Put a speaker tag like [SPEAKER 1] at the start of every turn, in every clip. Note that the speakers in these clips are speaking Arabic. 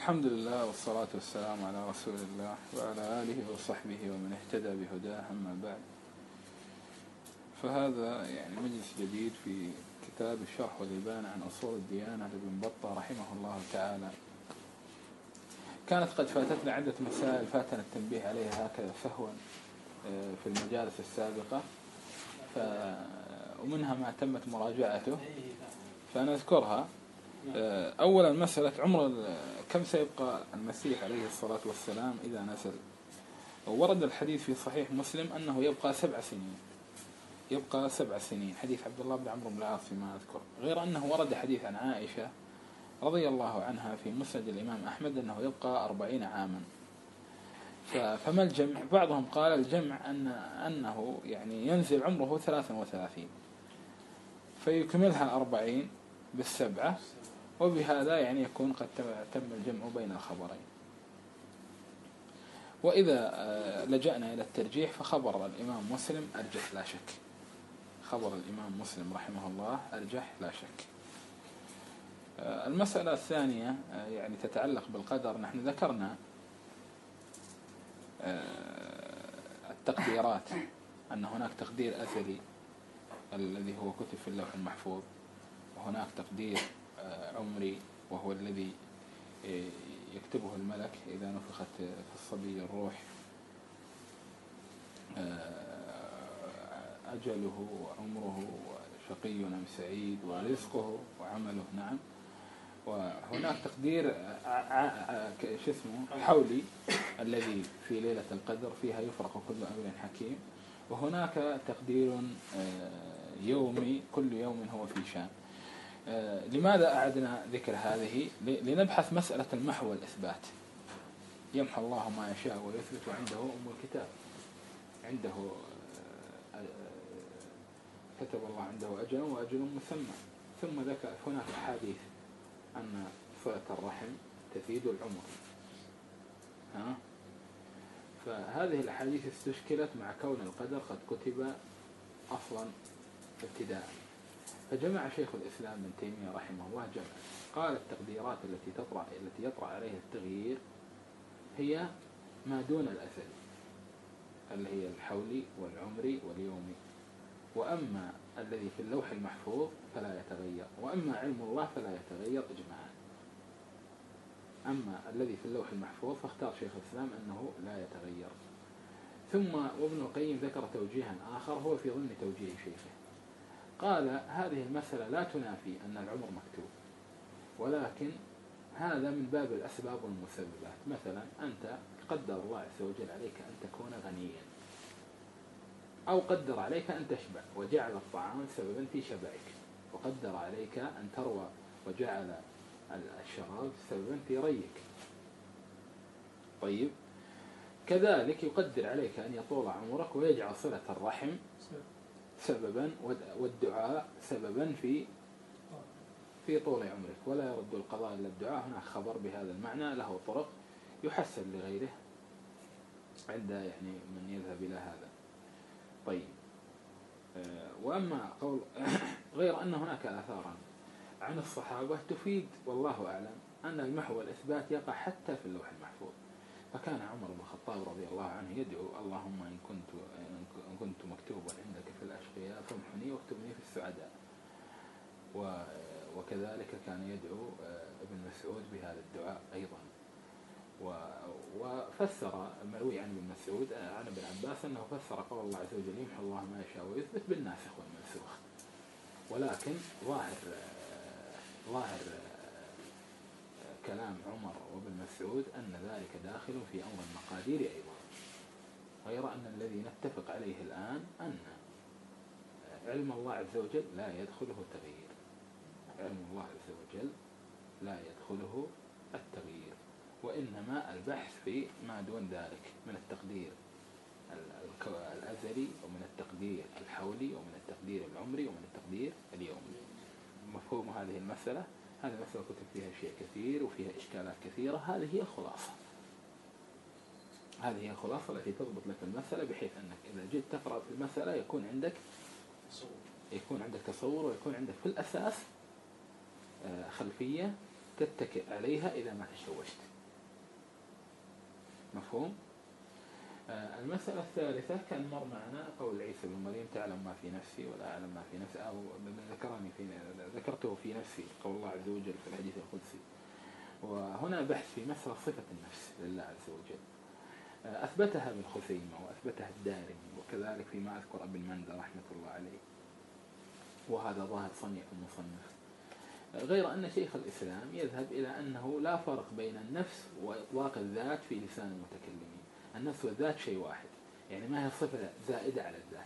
[SPEAKER 1] الحمد لله والصلاة والسلام على رسول الله وعلى آله وصحبه ومن اهتدى بهداه، أما بعد. فهذا يعني مجلس جديد في كتاب الشرح والإبانة عن أصول الديانة لابن بطة رحمه الله تعالى. كانت قد فاتتنا عدة مسائل فاتنا التنبيه عليها هكذا سهوا في المجالس السابقة، ومنها ما تمت مراجعته فنذكرها. أولا مسألة كم سيبقى المسيح عليه الصلاة والسلام إذا نزل. ورد الحديث في صحيح مسلم أنه يبقى 7 سنين، يبقى 7 سنين، حديث عبد الله بن عمرو بن العاص فيما أذكر. غير أنه ورد حديث عن عائشة رضي الله عنها في مسند الإمام أحمد أنه يبقى 40 عاما. فما الجمع؟ بعضهم قال الجمع أنه يعني ينزل عمره 33 فيكملها 40 بالسبعة، وبهذا يعني يكون قد تم الجمع بين الخبرين. وإذا لجأنا إلى الترجيح فخبر الإمام مسلم أرجح لا شك، خبر الإمام مسلم رحمه الله أرجح لا شك. المسألة الثانية يعني تتعلق بالقدر. نحن ذكرنا التقديرات، أن هناك تقدير أزلي الذي هو كتب في اللوح المحفوظ، وهناك تقدير عمري وهو الذي يكتبه الملك إذا نفخت في الصبي الروح، أجله وعمره شقي أم سعيد ورزقه وعمله. نعم. وهناك تقدير حولي الذي في ليلة القدر فيها يفرق كل أمر حكيم، وهناك تقدير يومي كل يوم هو في شان. لماذا أعدنا ذكر هذه؟ لنبحث مسألة المحو والإثبات. يمحو الله ما يشاء ويثبت وعنده أم الكتاب، عنده كتب الله عنده أجل وأجل مسمى. ثم ذكر هناك أحاديث أن صلة الرحم تزيد العمر. فهذه الأحاديث استشكلت مع كون القدر قد كتب أصلا ابتداء، فجمع شيخ الإسلام ابن تيمية رحمه الله جمع. قال التقديرات التي يطرأ عليها التغيير هي ما دون الأزل، اللي هي الحولي والعمري واليومي. وأما الذي في اللوح المحفوظ فلا يتغير، وأما علم الله فلا يتغير إجماعا. أما الذي في اللوح المحفوظ فاختار شيخ الإسلام أنه لا يتغير. ثم وابن القيم ذكر توجيها آخر هو في ضمن توجيه شيخه. قال هذه المسألة لا تنافي أن العمر مكتوب، ولكن هذا من باب الأسباب والمسببات. مثلا أنت قدر الله عز وجل عليك أن تكون غنيا، أو قدر عليك أن تشبع وجعل الطعام سببا في شبعك، وقدر عليك أن تروى وجعل الشراب سببا في ريك. طيب، كذلك يقدر عليك أن يطول عمرك ويجعل صلة الرحم سببا والدعاء سببا في طول عمرك، ولا يرد القضاء إلا الدعاء. هناك خبر بهذا المعنى له طرق يحسن لغيره عند يعني من يذهب إلى هذا. طيب، وأما قول غير أن هناك آثارا عن الصحابة تفيد والله أعلم أن المحو والإثبات يقع حتى في اللوح المحفوظ. فكان عمر بن الخطاب رضي الله عنه يدعو اللهم إن كنت مكتوبا عندك في الأشقياء فامحني واكتبني في السعداء. وكذلك كان يدعو ابن مسعود بهذا الدعاء أيضا. وفسر المروي عن ابن مسعود عن ابن عباس أنه فسر قول الله عز وجل يمحو الله ما يشاء ويثبت بالناسخ والمنسوخ. ولكن ظاهر كلام عمر وابن مسعود أن ذلك داخل في أمر المقادير أيضا، غير أن الذي نتفق عليه الآن أن علم الله عز وجل لا يدخله التغيير. علم الله عز وجل لا يدخله التغيير، وإنما البحث في ما دون ذلك من التقدير الأزلي ومن التقدير الحولي ومن التقدير العمري ومن التقدير اليومي. مفهوم هذه المسألة؟ هذه المسألة كتب فيها شيء كثير وفيها إشكالات كثيرة. هذه هي الخلاصة، هذه هي الخلاصة التي تضبط لك المسألة، بحيث أنك إذا جيت تقرأ في المسألة يكون عندك تصور ويكون عندك في الأساس خلفية تتكئ عليها إذا ما تشوشت. مفهوم؟ المسألة الثالثة كان مر معنا قول عيسى بن مريم تعلم ما في نفسي ولا أعلم ما في نفسي، أو ذكرته في نفسي، قول الله عز وجل في الحديث القدسي. وهنا بحث في مسألة صفة النفس لله عز وجل، أثبتها ابن خثيمة وأثبتها الدارمي، وكذلك فيما أذكر ابن مندى رحمة الله عليه، وهذا ظاهر صنيع المصنف. غير أن شيخ الإسلام يذهب إلى أنه لا فرق بين النفس وإطلاق الذات في لسان المتكلمين. النفس والذات شيء واحد، يعني ما هي صفة زائدة على الذات.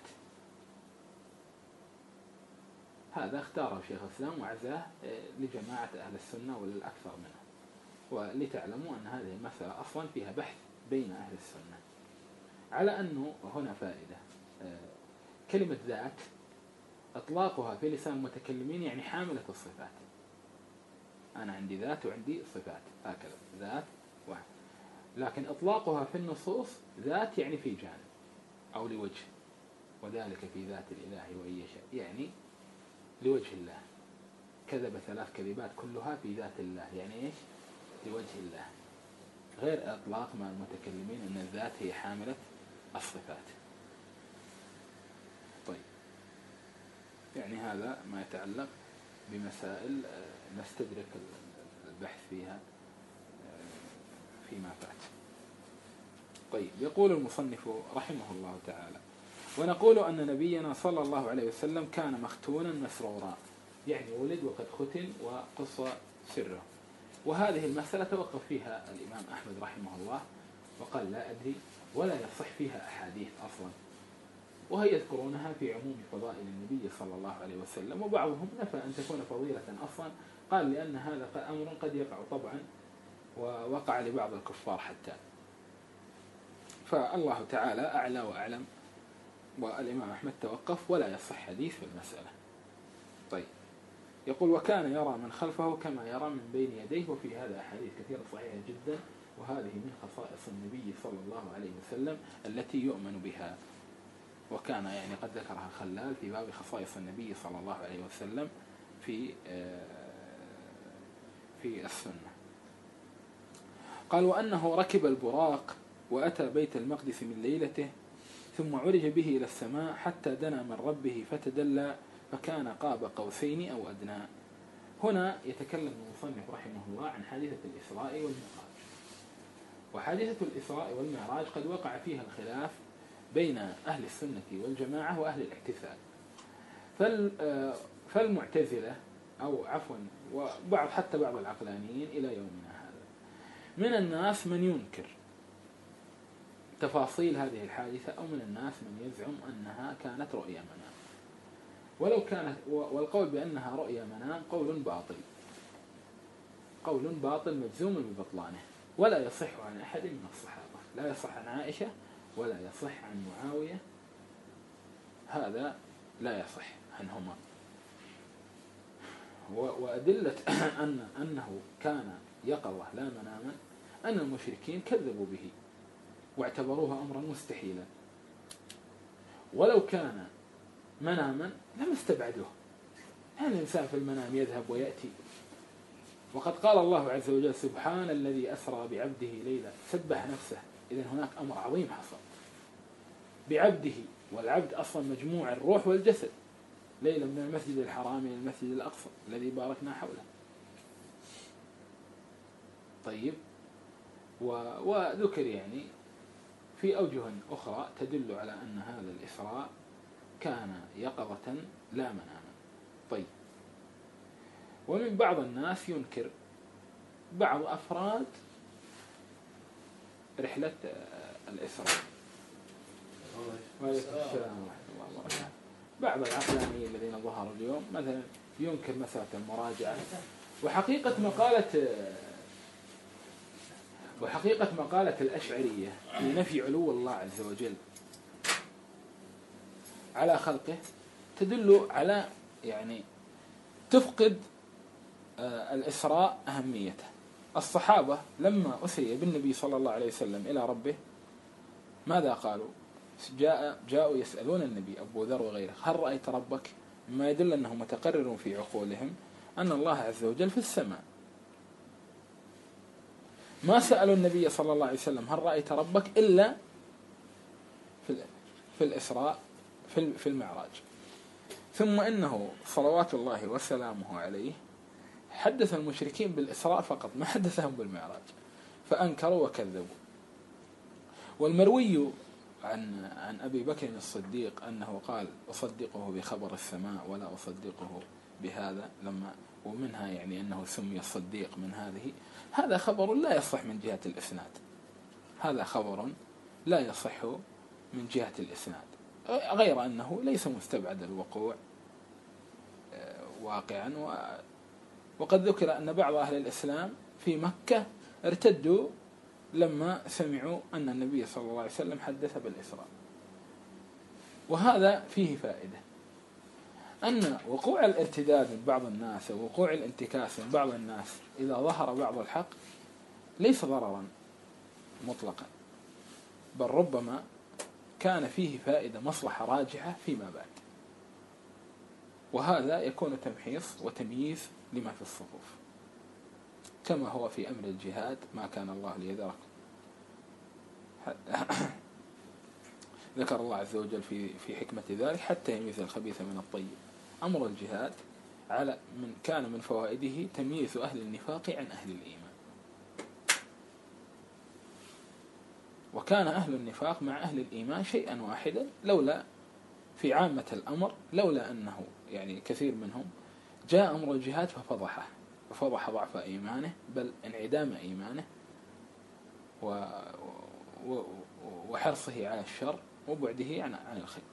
[SPEAKER 1] هذا اختاره شيخ الإسلام وعزاه لجماعة أهل السنة وللأكثر منهم، ولتعلموا أن هذه المسألة أصلا فيها بحث بين أهل السنة، على أنه هنا فائدة. كلمة ذات إطلاقها في لسان المتكلمين يعني حاملة الصفات. أنا عندي ذات وعندي صفات، هكذا ذات واحد. لكن إطلاقها في النصوص ذات يعني في جانب أو لوجه، وذلك في ذات الإله وإن يشاء، يعني لوجه الله. كذب 3 كذبات كلها في ذات الله، يعني إيش؟ لوجه الله، غير إطلاق مع المتكلمين أن الذات هي حاملة الصفات. طيب، يعني هذا ما يتعلق بمسائل نستدرك البحث فيها فيما فات. طيب، يقول المصنف رحمه الله تعالى: ونقول أن نبينا صلى الله عليه وسلم كان مختونا مسرورا، يعني ولد وقد ختن وقص سره. وهذه المسألة توقف فيها الإمام أحمد رحمه الله وقال لا أدري، ولا يصح فيها أحاديث أصلا، وهي يذكرونها في عموم فضائل النبي صلى الله عليه وسلم. وبعضهم نفى أن تكون فضيلة أصلا، قال لأن هذا أمر قد يقع طبعا، ووقع لبعض الكفار حتى. فالله تعالى أعلى وأعلم، والإمام أحمد توقف ولا يصح حديث في المسألة. طيب، يقول: وكان يرى من خلفه كما يرى من بين يديه. وفي هذا أحاديث كثيرة صحيحة جدا، وهذه من خصائص النبي صلى الله عليه وسلم التي يؤمن بها. وكان يعني قد ذكرها خلال في باب خصائص النبي صلى الله عليه وسلم في السنة. قال: وأنه ركب البراق وأتى بيت المقدس من ليلته، ثم عرج به إلى السماء حتى دنا من ربه فتدلى، فكان قاب قوسين أو أدنى. هنا يتكلم المصنف رحمه الله عن حادثة الإسراء والمعراج. وحادثة الإسراء والمعراج قد وقع فيها الخلاف بين أهل السنة والجماعة وأهل الاحتفال. فالمعتزلة، أو عفوا وبعض حتى بعض العقلانيين إلى يومنا هذا، من الناس من ينكر تفاصيل هذه الحادثة، أو من الناس من يزعم أنها كانت رؤيا منام. ولو كانت، والقول بأنها رؤيا منام قول باطل مجزوم ببطلانه، ولا يصح عن أحد من الصحابة، لا يصح عن عائشة ولا يصح عن معاوية، هذا لا يصح عنهما. وأدلة أنه كان يقظة لا مناما أن المشركين كذبوا به واعتبروها أمرا مستحيلا، ولو كان مناما لم استبعدوه. هل الإنسان في المنام يذهب ويأتي؟ وقد قال الله عز وجل: سبحان الذي أسرى بعبده ليلا، سبح نفسه. إذن هناك أمر عظيم حصل بعبده، والعبد أصلا مجموع الروح والجسد، ليلا من المسجد الحرام إلى المسجد الأقصى الذي باركنا حوله. طيب، وذكر يعني في أوجه أخرى تدل على أن هذا الإسراء كان يقظة لا مناما. طيب، ومن بعض الناس ينكر بعض أفراد رحلة الإسراء. وعليكم السلام ورحمة الله وبركاته. بعض العقلانيين الذين ظهروا اليوم مثلا ينكر مسألة المراجعة، وحقيقة مقالة الأشعرية في نفي علو الله عز وجل على خلقه تدل على يعني تفقد الإسراء أهميته. الصحابة لما أسري بالنبي صلى الله عليه وسلم إلى ربه ماذا قالوا؟ جاءوا يسألون النبي أبو ذر وغيره: هل رأيت ربك؟ مما يدل أنه متقرر في عقولهم أن الله عز وجل في السماء. ما سألوا النبي صلى الله عليه وسلم هل رأيت ربك إلا في الإسراء في المعراج. ثم إنه صلوات الله وسلامه عليه حدث المشركين بالإسراء فقط، ما حدثهم بالمعراج، فأنكروا وكذبوا. والمروي عن أبي بكر الصديق أنه قال أصدقه بخبر السماء ولا أصدقه بهذا، ومنها يعني أنه سمي الصديق من هذا خبر لا يصح من جهة الإسناد، هذا خبر لا يصح من جهة الإسناد، غير أنه ليس مستبعد الوقوع واقعا. وقد ذكر أن بعض أهل الإسلام في مكة ارتدوا لما سمعوا أن النبي صلى الله عليه وسلم حدث بالإسراء. وهذا فيه فائدة، أن وقوع الارتداد من بعض الناس ووقوع الانتكاس من بعض الناس إذا ظهر بعض الحق ليس ضررا مطلقا، بل ربما كان فيه فائدة مصلحة راجحة فيما بعد، وهذا يكون تمحيص وتمييز لما في الصفوف، كما هو في أمر الجهاد ما كان الله ليذركم. ذكر الله عز وجل في حكمة ذلك حتى يميز الخبيث من الطيب. أمر الجهاد كان من فوائده تمييز أهل النفاق عن أهل الإيمان، وكان أهل النفاق مع أهل الإيمان شيئا واحدا، لولا في عامة الأمر لولا أنه يعني كثير منهم جاء أمر الجهاد ففضح ضعف إيمانه بل انعدام إيمانه وحرصه على الشر وبعده عن الخير.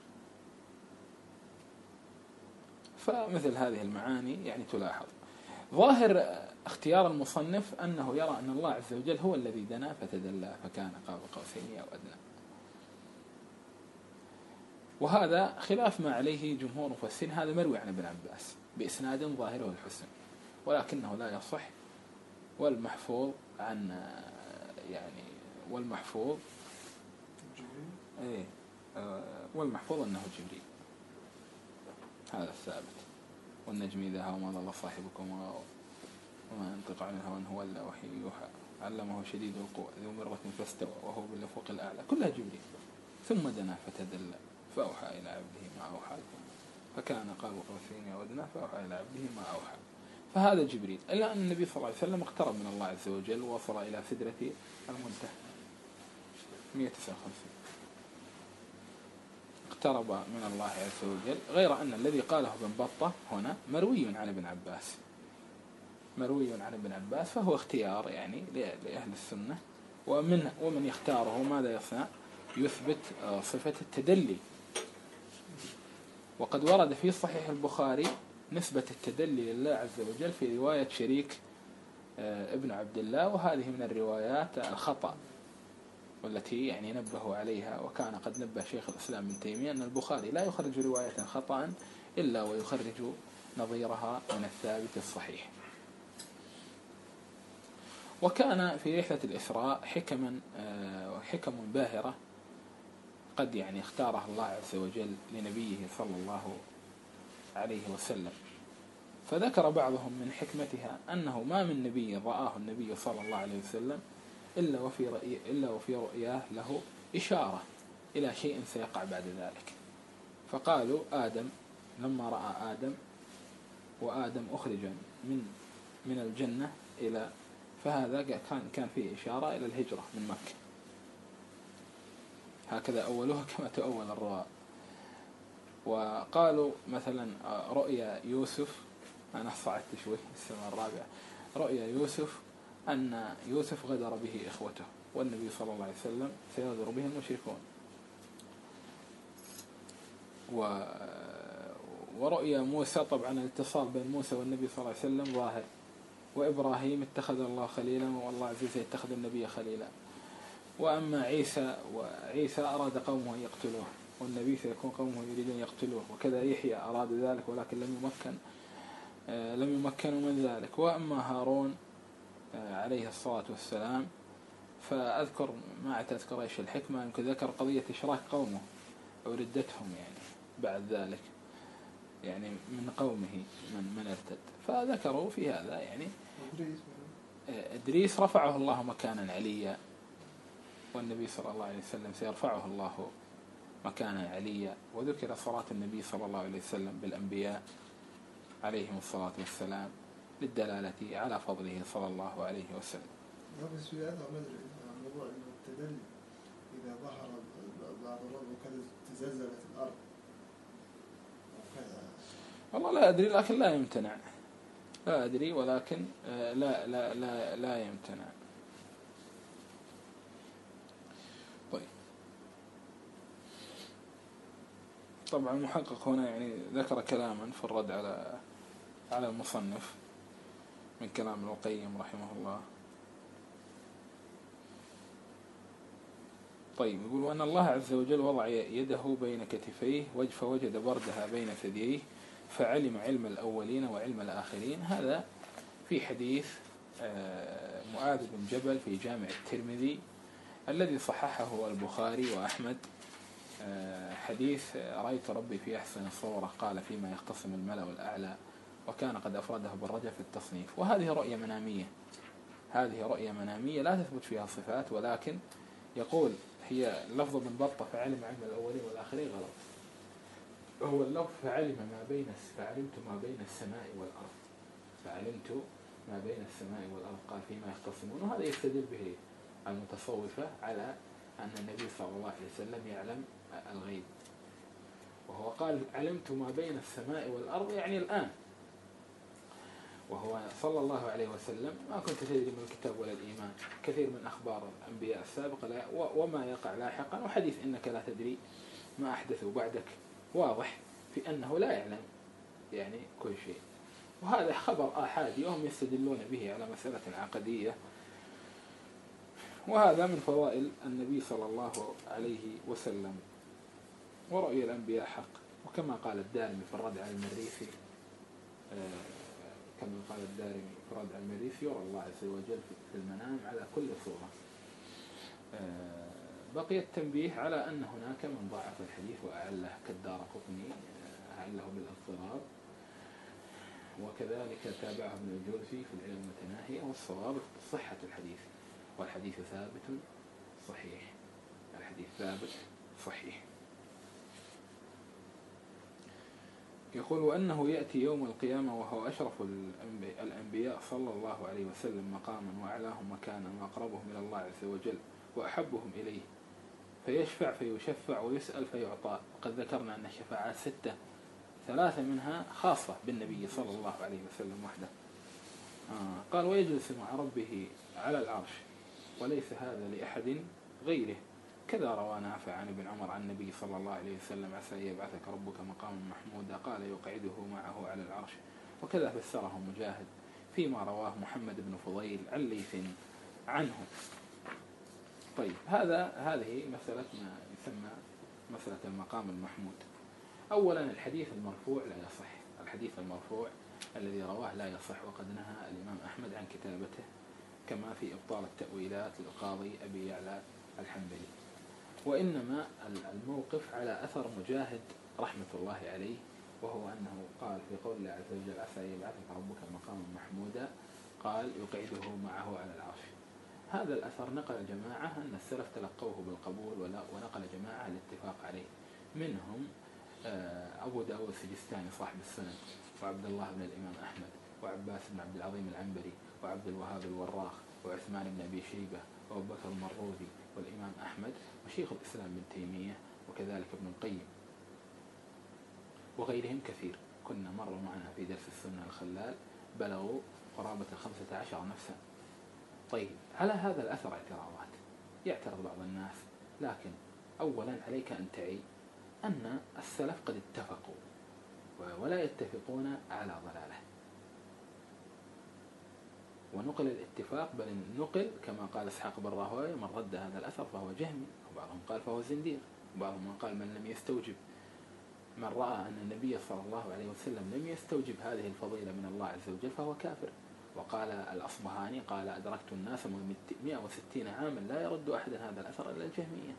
[SPEAKER 1] فمثل هذه المعاني يعني تلاحظ. ظاهر اختيار المصنف أنه يرى أن الله عز وجل هو الذي دنا فتدلى فكان قاب قوسين أو أدنى، وهذا خلاف ما عليه جمهور المفسرين. هذا مروي عن ابن عباس بإسناد ظاهره الحسن، ولكنه لا يصح. والمحفوظ والمحفوظ أنه جبريل، هذا الثابت. والنجم إذا هوى ما ضل صاحبكم وما ينطق عن الهوى إن هو إلا وحي يوحى علمه شديد القوى ذو مرة فاستوى وهو بالأفق الأعلى، كلها جبريل. ثم دنا فتدلى فأوحى إلى عبده ما أوحى فكان قاب قوسين أو أدنى فأوحى إلى عبده ما أوحى. فهذا جبريل. إلا أن النبي صلى الله عليه وسلم اقترب من الله عز وجل ووصل إلى سدرة المنتهى 159، اقترب من الله عز وجل. غير أن الذي قاله ابن بطة هنا مروي عن ابن عباس، فهو اختيار يعني لأهل السنة. ومن يختاره ماذا يصنع؟ يثبت صفة التدلي. وقد ورد في صحيح البخاري نسبة التدلي لله عز وجل في رواية شريك ابن عبد الله، وهذه من الروايات الخطأ والتي يعني نبهوا عليها. وكان قد نبه شيخ الإسلام ابن تيمية أن البخاري لا يخرج رواية خطأ إلا ويخرج نظيرها من الثابت الصحيح. وكان في رحلة الإسراء حكم باهرة قد يعني اختارها الله عز وجل لنبيه صلى الله عليه وسلم. فذكر بعضهم من حكمتها أنه ما من نبي رآه النبي صلى الله عليه وسلم إلا وفي رؤياه له إشارة إلى شيء سيقع بعد ذلك. فقالوا آدم لما رأى وآدم أخرج من الجنة فهذا كان فيه إشارة إلى الهجرة من مكة. هكذا أولها كما تأول الرواة. وقالوا مثلا رؤيا يوسف، أنا صعدت شوي السنة الرابعة، رؤيا يوسف أن يوسف غدر به إخوته والنبي صلى الله عليه وسلم سيغدر به المشركون. ورؤيا موسى طبعا الاتصال بين موسى والنبي صلى الله عليه وسلم ظاهر. وإبراهيم اتخذ الله خليلا والله عز وجل يتخذ النبي خليلا. وأما عيسى أراد قومه يقتلوه والنبي سيكون قومه يريدون يقتلوه، وكذا يحيى أراد ذلك ولكن لم يمكنوا من ذلك. وأما هارون عليه الصلاة والسلام فأذكر ما أتذكر إيش الحكمة، يمكن ذكر قضية إشراك قومه أو ردتهم يعني بعد ذلك يعني من قومه من ارتد، فذكروا في هذا يعني إدريس رفعه الله مكانا عليا، والنبي صلى الله عليه وسلم سيرفعه الله مكانا عليا. وذكر صلاة النبي صلى الله عليه وسلم بالأنبياء عليهم الصلاة والسلام للدلالة على فضله صلى الله عليه وسلم.
[SPEAKER 2] بس في هذا موضوع إنه التدلي إذا ظهر بعض الرب وكذا تزلزلت الأرض وكذا.
[SPEAKER 1] والله لا أدري، لكن لا يمتنع، لا أدري ولكن لا يمتنع. طيب، طبعا المحقق هنا يعني ذكر كلاما في الرد على المصنف من كلام ابن القيم رحمه الله. طيب، يقول وأن الله عز وجل وضع يده بين كتفيه فوجد بردها بين ثدييه فعلم علم الأولين وعلم الآخرين. هذا في حديث معاذ بن جبل في جامع الترمذي الذي صححه البخاري وأحمد. حديث رأيت ربي في أحسن صورة قال فيما يختصم الملأ الأعلى، وكان قد أفرده بالرجع في التصنيف. وهذه رؤية منامية، هذه رؤية منامية لا تثبت فيها صفات، ولكن يقول هي لفظ من بطة فعلم علم الأولين والآخرين غلط، هو اللفظ فعلمت ما بين السماء والأرض، فعلمت ما بين السماء والأرض قال فيما يختصمون. وهذا يستدل به المتصوفة على أن النبي صلى الله عليه وسلم يعلم الغيب، وهو قال علمت ما بين السماء والأرض يعني الآن، وهو صلى الله عليه وسلم ما كنت تدري من الكتاب ولا الإيمان، كثير من أخبار الأنبياء السابقة وما يقع لاحقا، وحديث إنك لا تدري ما أحدثوا بعدك واضح في أنه لا يعلم يعني كل شيء. وهذا خبر آحادي وهم يستدلون به على مسألة عقدية، وهذا من فضائل النبي صلى الله عليه وسلم. ورؤيا الأنبياء حق، وكما قال الدارمي في الرد على المريسي يرى الله عز وجل في المنام على كل صورة. بقي التنبيه على أن هناك من ضعف الحديث وأعله كالدارقطني، أعله بالاضطراب، وكذلك تابعه ابن الجوزي في العلم المتناهي. والصواب صحة الحديث، والحديث ثابت صحيح، الحديث ثابت صحيح. يقول وأنه يأتي يوم القيامة وهو أشرف الأنبياء صلى الله عليه وسلم مقاما وأعلاهم مكانا وأقربهم إلى الله عز وجل وأحبهم إليه، فيشفع فيشفع ويسأل فيعطى. وقد ذكرنا أن الشفاعات 6، 3 منها خاصة بالنبي صلى الله عليه وسلم وحده. قال ويجلس مع ربه على العرش وليس هذا لأحد غيره. كذا روى نافع عن ابن عمر عن النبي صلى الله عليه وسلم عسى أن يبعثك ربك مقاما محمودا قال يقعده معه على العرش. وكذا فسره مجاهد فيما رواه محمد بن فضيل عن ليث عنه. طيب، هذه مسألة ما يسمى مسألة المقام المحمود. أولا الحديث المرفوع لا يصح، الحديث المرفوع الذي رواه لا يصح، وقد نهى الإمام أحمد عن كتابته، كما في إبطال التأويلات للقاضي أبي يعلى الحنبلي. وإنما الموقف على أثر مجاهد رحمة الله عليه، وهو أنه قال في قول الله عز وجل عسى أن يبعثك ربك مقاما محمودا قال يقعده معه على العرش. هذا الأثر نقل جماعة أن السلف تلقوه بالقبول، ونقل جماعة الاتفاق عليه، منهم أبو داود السجستاني صاحب السنن، وعبد الله بن الإمام أحمد، وعباس بن عبد العظيم العنبري، وعبد الوهاب الوراق، وعثمان بن أبي شيبة، وأبو بكر المروذي، والإمام أحمد، وشيخ الإسلام بن تيمية، وكذلك ابن القيم، وغيرهم كثير. كنا مروا معنا في درس السنة الخلال بلغوا قرابة 15 نفسا. طيب، على هذا الأثر اعتراضات، يعترض بعض الناس، لكن أولا عليك أن تعي أن السلف قد اتفقوا ولا يتفقون على ضلالة، ونقل الاتفاق، بل نقل كما قال إسحاق بن راهويه من رد هذا الأثر فهو جهمي، وبعضهم قال فهو زنديق، وبعضهم قال من لم يستوجب، من رأى أن النبي صلى الله عليه وسلم لم يستوجب هذه الفضيلة من الله عز وجل فهو كافر. وقال الأصبهاني قال أدركت الناس من 160 عاما لا يرد أحد هذا الأثر إلا الجهمية.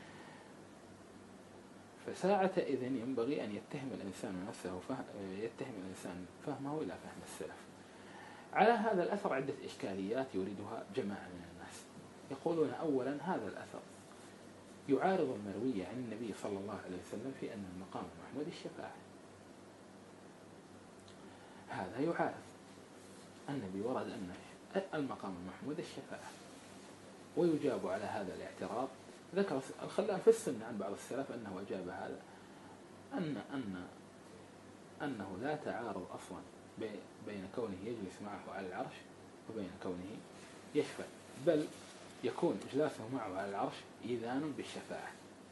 [SPEAKER 1] فساعة إذن ينبغي أن يتهم الإنسان نفسه، يتهم الإنسان فهمه إلى فهم السلف. على هذا الأثر عدة إشكاليات يريدها جماعة من الناس. يقولون أولا هذا الأثر يعارض المروي عن النبي صلى الله عليه وسلم في أن المقام المحمود الشفاعة. هذا يعارض النبي ورد أن المقام المحمود الشفاعة. ويجاب على هذا الاعتراض، ذكر الخلال في السنة عن بعض السلف أنه أجاب هذا أنه لا تعارض أصلا بين كونه يجلس معه على العرش وبين كونه يشفع، بل يكون إجلاسه معه على العرش إذان بالشفاعة.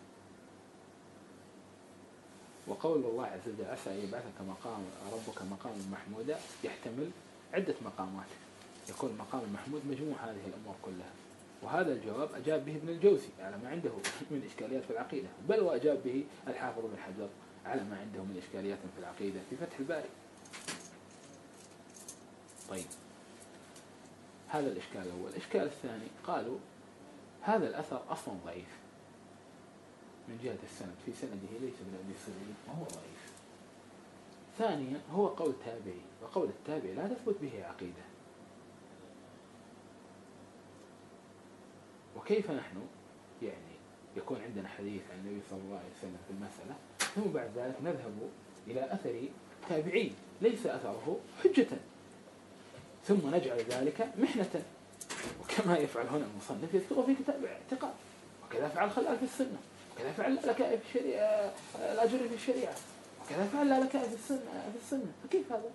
[SPEAKER 1] وقول الله عز وجل عسى أن يبعثك ربك مقام محمودا يحتمل عدة مقامات، يكون المقام المحمود مجموع هذه الأمور كلها. وهذا الجواب أجاب به ابن الجوزي على ما عنده من إشكاليات في العقيدة، بل وأجاب به الحافظ بن حجر على ما عنده من إشكاليات في العقيدة في فتح الباري. طيب، هذا الإشكال الأول. الإشكال الثاني، قالوا هذا الأثر أصلا ضعيف من جهة السند، في سنده ليس من أبي سليم وهو ضعيف. ثانيا، هو قول تابعي، وقول التابعي لا تثبت به عقيدة. وكيف نحن يعني يكون عندنا حديث عن النبي صلى الله عليه وسلم في المسألة، ثم بعد ذلك نذهب إلى أثر تابعي ليس أثره حجة، ثم نجعل ذلك محنة، وكما يفعل هنا المصنف يذكره في كتاب الاعتقاد، وكذا فعل خلال في السنة، وكذا فعل لك في الشريعة الأجر في الشريعة، وكذا فعل لك في السنة. فكيف هذا؟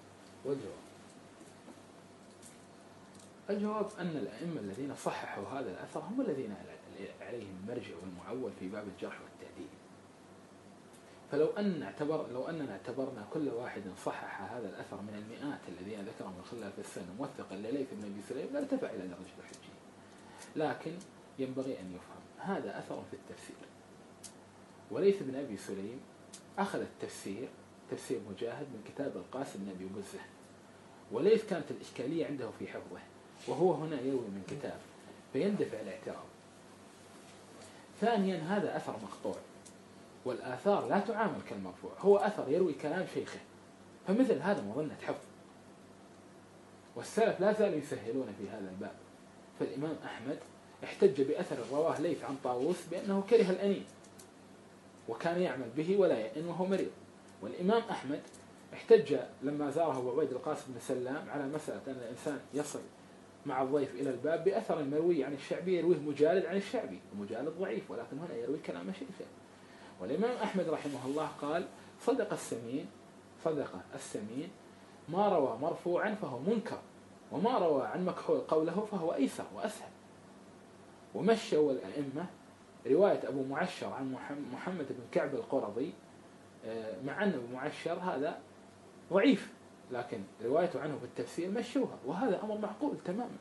[SPEAKER 1] الجواب أن الأئمة الذين صححوا هذا الأثر هم الذين عليهم المرجع والمعول في باب الجرح والتعديل. فلو أننا اعتبرنا كل واحد صحح هذا الأثر من المئات الذين ذكرهم الخلال في السنة موثقا لليث بن أبي سليم لارتفع إلى درجة الحجية. لكن ينبغي أن يفهم هذا أثر في التفسير، وليث بن أبي سليم أخذ تفسير مجاهد من كتاب القاسم بن أبي بزة، وليث كانت الإشكالية عنده في حفظه، وهو هنا يروي من كتاب فيندفع الاعتراض. ثانيا، هذا أثر مقطوع، والآثار لا تعامل كالمرفوع، هو أثر يروي كلام شيخه، فمثل هذا مظنة حفظ. والسلف لا زالوا يسهلون في هذا الباب. فالإمام أحمد احتج بأثر رواه ليث عن طاووس بأنه كره الأنين وكان يعمل به ولا يأن وهو مريض. والإمام أحمد احتج لما زاره أبو عبيد القاسم بن سلام على مسألة أن الإنسان يصل مع الضيف إلى الباب بأثر مروي عن الشعبي يرويه مجالد عن الشعبي، ومجالد ضعيف، ولكن هنا يروي كلام شيخه. والإمام أحمد رحمه الله قال صدق السمين ما روى مرفوعا فهو منكر، وما روى عن مكحول قوله فهو أيسر وأسهل. ومشوا الأئمة رواية أبو معشر عن محمد بن كعب القرظي، مع أن أبو معشر هذا ضعيف، لكن روايته عنه في التفسير مشوها، وهذا أمر معقول تماما.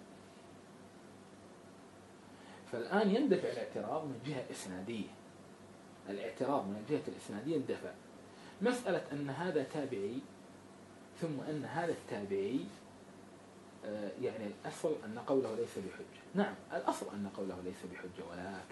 [SPEAKER 1] فالآن يندفع الاعتراض من جهة إسنادية، الاعتراض من الجهة الإسنادية اندفع. مسألة أن هذا تابعي ثم أن هذا التابعي يعني الأصل أن قوله ليس بحجة. نعم، الأصل أن قوله ليس بحجة، ولكن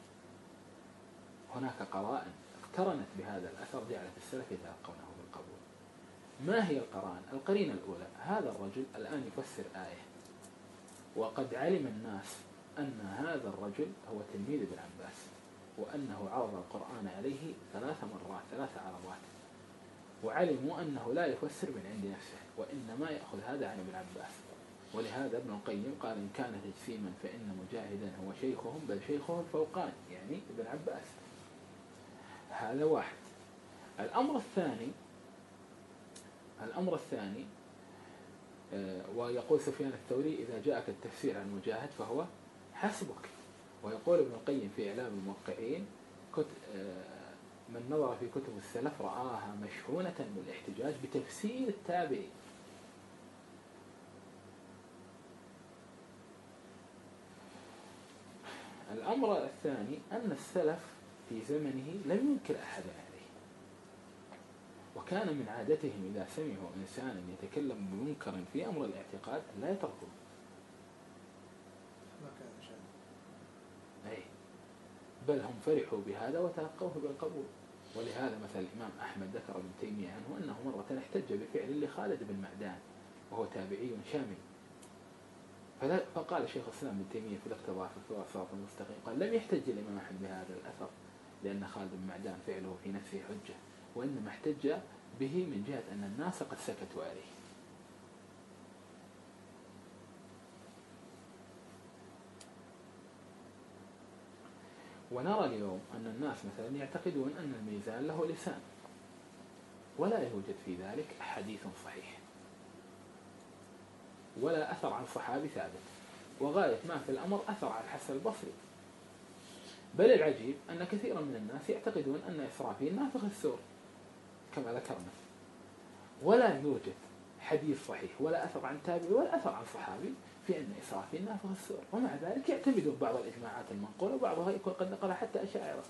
[SPEAKER 1] هناك قرائن اقترنت بهذا الأثر جعلت السلف يتلقونه بالقبول. ما هي القرائن؟ القرينة الأولى، هذا الرجل الآن يفسر آية، وقد علم الناس أن هذا الرجل هو تلميذ ابن عباس، وأنه عرض القرآن عليه 3 عرضات، وعلموا أنه لا يفسر من عند نفسه، وإنما يأخذ هذا عن ابن عباس. ولهذا ابن القيم قال إن كان تجسيما فإن مجاهدا هو شيخهم، بل شيخه الفوقان، يعني ابن عباس. هذا واحد. الأمر الثاني ويقول سفيان الثوري إذا جاءك التفسير عن مجاهد فهو حسبك. ويقول ابن القيم في إعلام الموقعين من نظر في كتب السلف رآها مشحونة بالاحتجاج بتفسير التابعي. الأمر الثاني أن السلف في زمنه لم ينكر أحد عليه، وكان من عادتهم إذا سمعوا إنسانا يتكلم بمنكر في أمر الاعتقاد لا يتركوه. بل هم فرحوا بهذا وتلقوه بالقبول. ولهذا مثل الإمام أحمد ذكر ابن تيمية عنه أنه مرة احتج بفعل لخالد بن معدان وهو تابعي شامي. فقال شيخ الإسلام ابن تيمية في الاقتضاء في الصراط المستقيم قال لم يحتج الإمام أحمد بهذا الأثر لأن خالد بن معدان فعله في نفسه حجة، وإنما احتج به من جهة أن الناس قد سكتوا عليه. ونرى اليوم أن الناس مثلا يعتقدون أن الميزان له لسان، ولا يوجد في ذلك حديث صحيح ولا أثر عن صحابي ثابت، وغاية ما في الأمر أثر عن الحسن البصري. بل العجيب أن كثيرا من الناس يعتقدون أن إسرافيل نافخ السور كما ذكرنا، ولا يوجد حديث صحيح ولا أثر عن تابعي ولا أثر عن صحابي في أن إسرافيل نافخ السور، ومع ذلك يعتمدون بعض الإجماعات المنقولة وبعضها يكون قد نقلها حتى أشاعرة.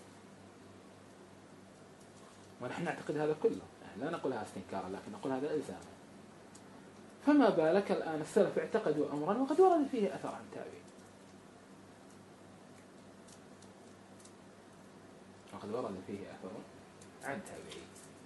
[SPEAKER 1] ونحن نعتقد هذا كله، لا نقولها استنكارا لكن نقول هذا إلزاما. فما بالك الآن السلف اعتقدوا أمرا وقد ورد فيه أثر عن تابعي، وقد ورد فيه أثر عن تابعي.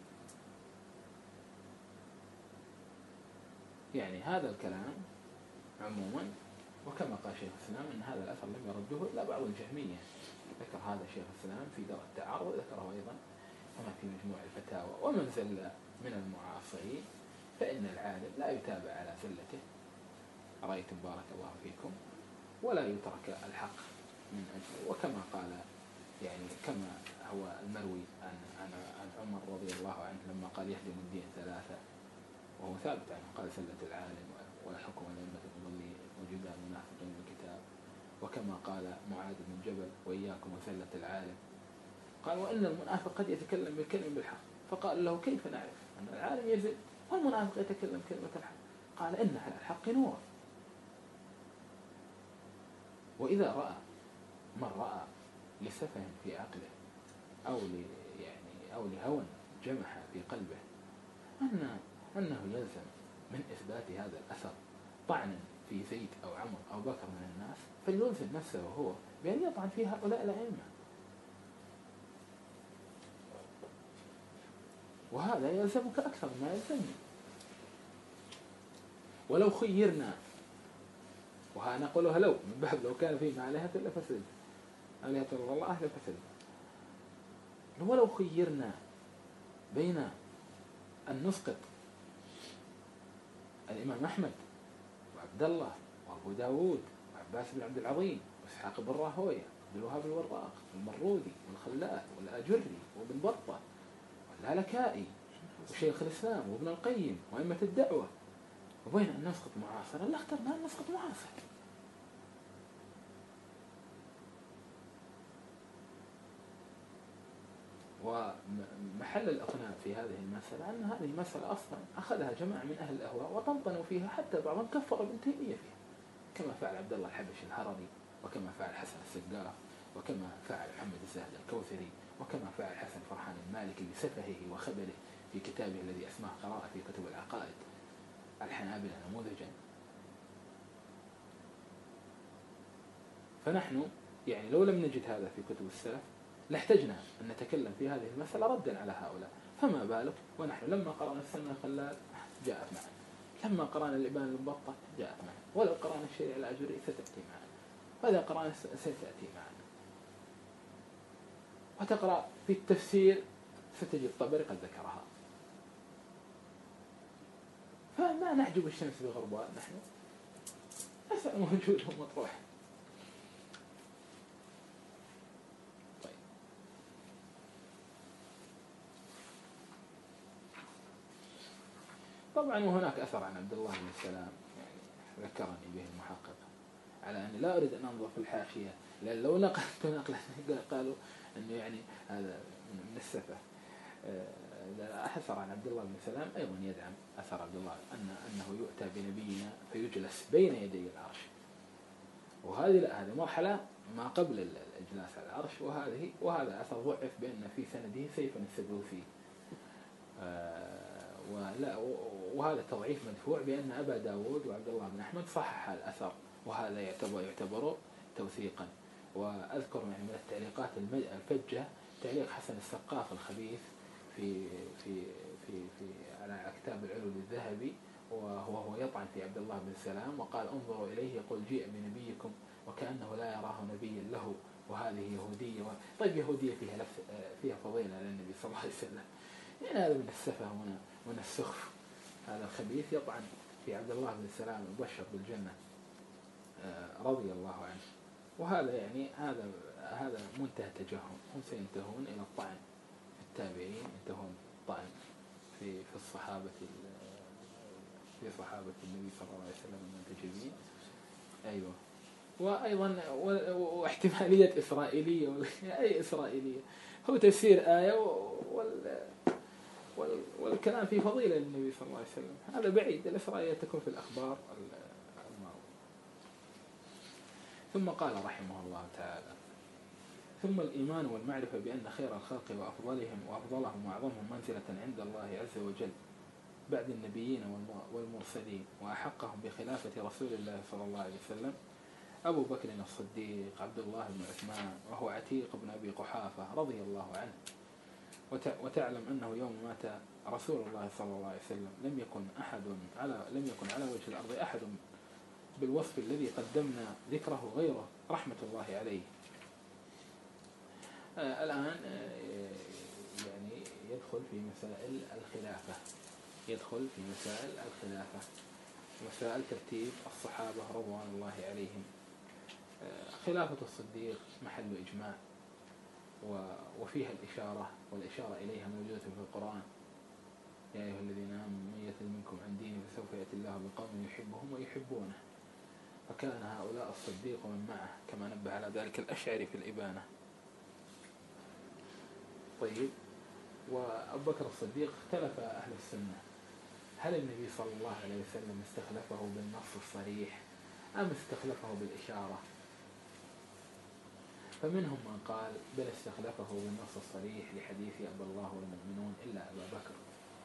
[SPEAKER 1] يعني هذا الكلام عموما، وكما قال شيخ الإسلام أن هذا الأثر لم يرده إلا بعض الجهمية، ذكر هذا شيخ الإسلام في درء التعارض، ذكره أيضا هنا في مجموع الفتاوى. ومن زل من المعاصرين فإن العالم لا يتابع على زلته، رأيتم بارك الله فيكم، ولا يترك الحق من أجله. وكما قال يعني كما هو المروي عن عمر رضي الله عنه لما قال يهدم الدين ثلاثة، وهو ثابت عنه، قال زلة العالم والحكم الأئمة المضلين وجدال المنافقين بالكتاب. وكما قال معاذ بن جبل وإياكم وزلة العالم، قال وإن المنافق قد يتكلم بالكلمة بالحق، فقال له كيف نعرف أن العالم يزل والمنافق يتكلم كلمة الحق؟ قال إن على الحق نور. وإذا رأى من رأى لسفه في عقله أو لهوى جمح في قلبه أنه يلزم من إثبات هذا الأثر طعنا في زيد أو عمر أو بكر من الناس، فليلزم نفسه هو بأن يطعن في هؤلاء الأئمة. وهذا يلزمك أكثر ما يلزمني. ولو خيرنا، وها نقولها لو من باب لو كان فيه آلهة لفسد، آلهة الله لفسد. ولو خيرنا بين أن نسقط الإمام أحمد وعبد الله وأبو داود وعباس بن عبد العظيم وإسحاق بن راهويه وعبد الوهاب الوراق والمرودي والخلال والآجري وابن بطة واللالكائي وشيخ الإسلام وابن القيم وأئمة الدعوة، وبين أن نسقط معاصرا لا اخترنا أن نسقط معاصر. ومحل الإقناع في هذه المسألة أن هذه المسألة أصلا أخذها جماعة من أهل الأهواء وطنطنوا فيها، حتى بعضهم كفر ابن تيمية فيها، كما فعل عبد الله الحبشي الهرري، وكما فعل حسن السقاف، وكما فعل محمد الزاهد الكوثري، وكما فعل حسن فرحان المالكي بسفهه وخبله في كتابه الذي أسماه قراءة في كتب العقائد الحنابلة نموذجا. فنحن يعني لو لم نجد هذا في كتب السلف لاحتجنا أن نتكلم في هذه المسألة ردا على هؤلاء، فما بالك ونحن لما قرأنا السنة الخلال جاءت معنا، لما قرأنا الإبان المبطة جاءت معنا، ولو قرأنا الشريعة الآجري ستأتي معنا، وإذا قرأنا ستأتي معنا. وتقرأ في التفسير ستجد الطبري قد ذكرها. فما نحجب الشمس بغربال، نحن أسأل موجود ومطروح. طيب طبعا وهناك أثر عن عبد الله بن السلام يعني ذكرني به المحقق، على أني لا أريد أن أنظر في الحاشية، لأن لو نقلت نقلا قالوا أنه يعني هذا من السفة. أثر عن عبد الله بن سلام أيضا يدعم أثر عبد الله أنه يؤتى بنبينا فيجلس بين يدي العرش، هذه مرحلة ما قبل الإجلاس على العرش، وهذا أثر ضعف بأن في سنده سيف السدوسي، وهذا تضعيف مدفوع بأن أبا داود وعبد الله بن أحمد صحح الأثر، وهذا يعتبر توثيقا. وأذكر يعني من التعليقات الفجة تعليق حسن السقاف الخبيث في في في في على كتاب العلو للذهبي، وهو يطعن في عبد الله بن سلام، وقال انظروا إليه يقول جيء بنبيكم وكأنه لا يراه نبيا له، وهذه يهودية طيب يهودية فيها فضيلة للنبي صلى الله عليه وسلم. يعني هذا من السفه ومن السخف. هذا الخبيث يطعن في عبد الله بن سلام المبشر بالجنة رضي الله عنه. وهذا يعني هذا منتهى تجهم. هم سينتهون إلى الطعن في التابعين، ينتهون الطعن في الصحابة، في صحابة النبي صلى الله عليه وسلم المنتجبين. أيوة. وأيضا واحتمالية إسرائيلية أي إسرائيلية، هو تفسير آية والكلام في فضيلة للنبي صلى الله عليه وسلم، هذا بعيد. الإسرائيلية تكون في الأخبار الماضية. ثم قال رحمه الله تعالى: ثم الإيمان والمعرفة بأن خير الخلق وأفضلهم وأعظمهم منزلة عند الله عز وجل بعد النبيين والمرسلين وأحقهم بخلافة رسول الله صلى الله عليه وسلم أبو بكر الصديق عبد الله بن عثمان، وهو عتيق بن أبي قحافة رضي الله عنه. وتعلم أنه يوم مات رسول الله صلى الله عليه وسلم لم يكن على وجه الأرض أحد بالوصف الذي قدمنا ذكره غيره رحمة الله عليه. الآن يعني يدخل في مسائل الخلافة، مسائل ترتيب الصحابة رضوان الله عليهم. خلافة الصديق محل إجماع، وفيها الإشارة، والإشارة إليها موجودة في القرآن: يا أيها الذين آمنوا من يرتد منكم عن دينه فسوف يأتي الله بقوم يحبهم ويحبونه. فكان هؤلاء الصديق ومن معه، كما نبه على ذلك الأشعري في الإبانة. طيب، وأبو بكر الصديق اختلف أهل السنة هل النبي صلى الله عليه وسلم استخلفه بالنص الصريح أم استخلفه بالإشارة؟ فمنهم من قال بل استخلفه بالنص الصريح لحديث أبى الله والمؤمنون إلا أبا بكر.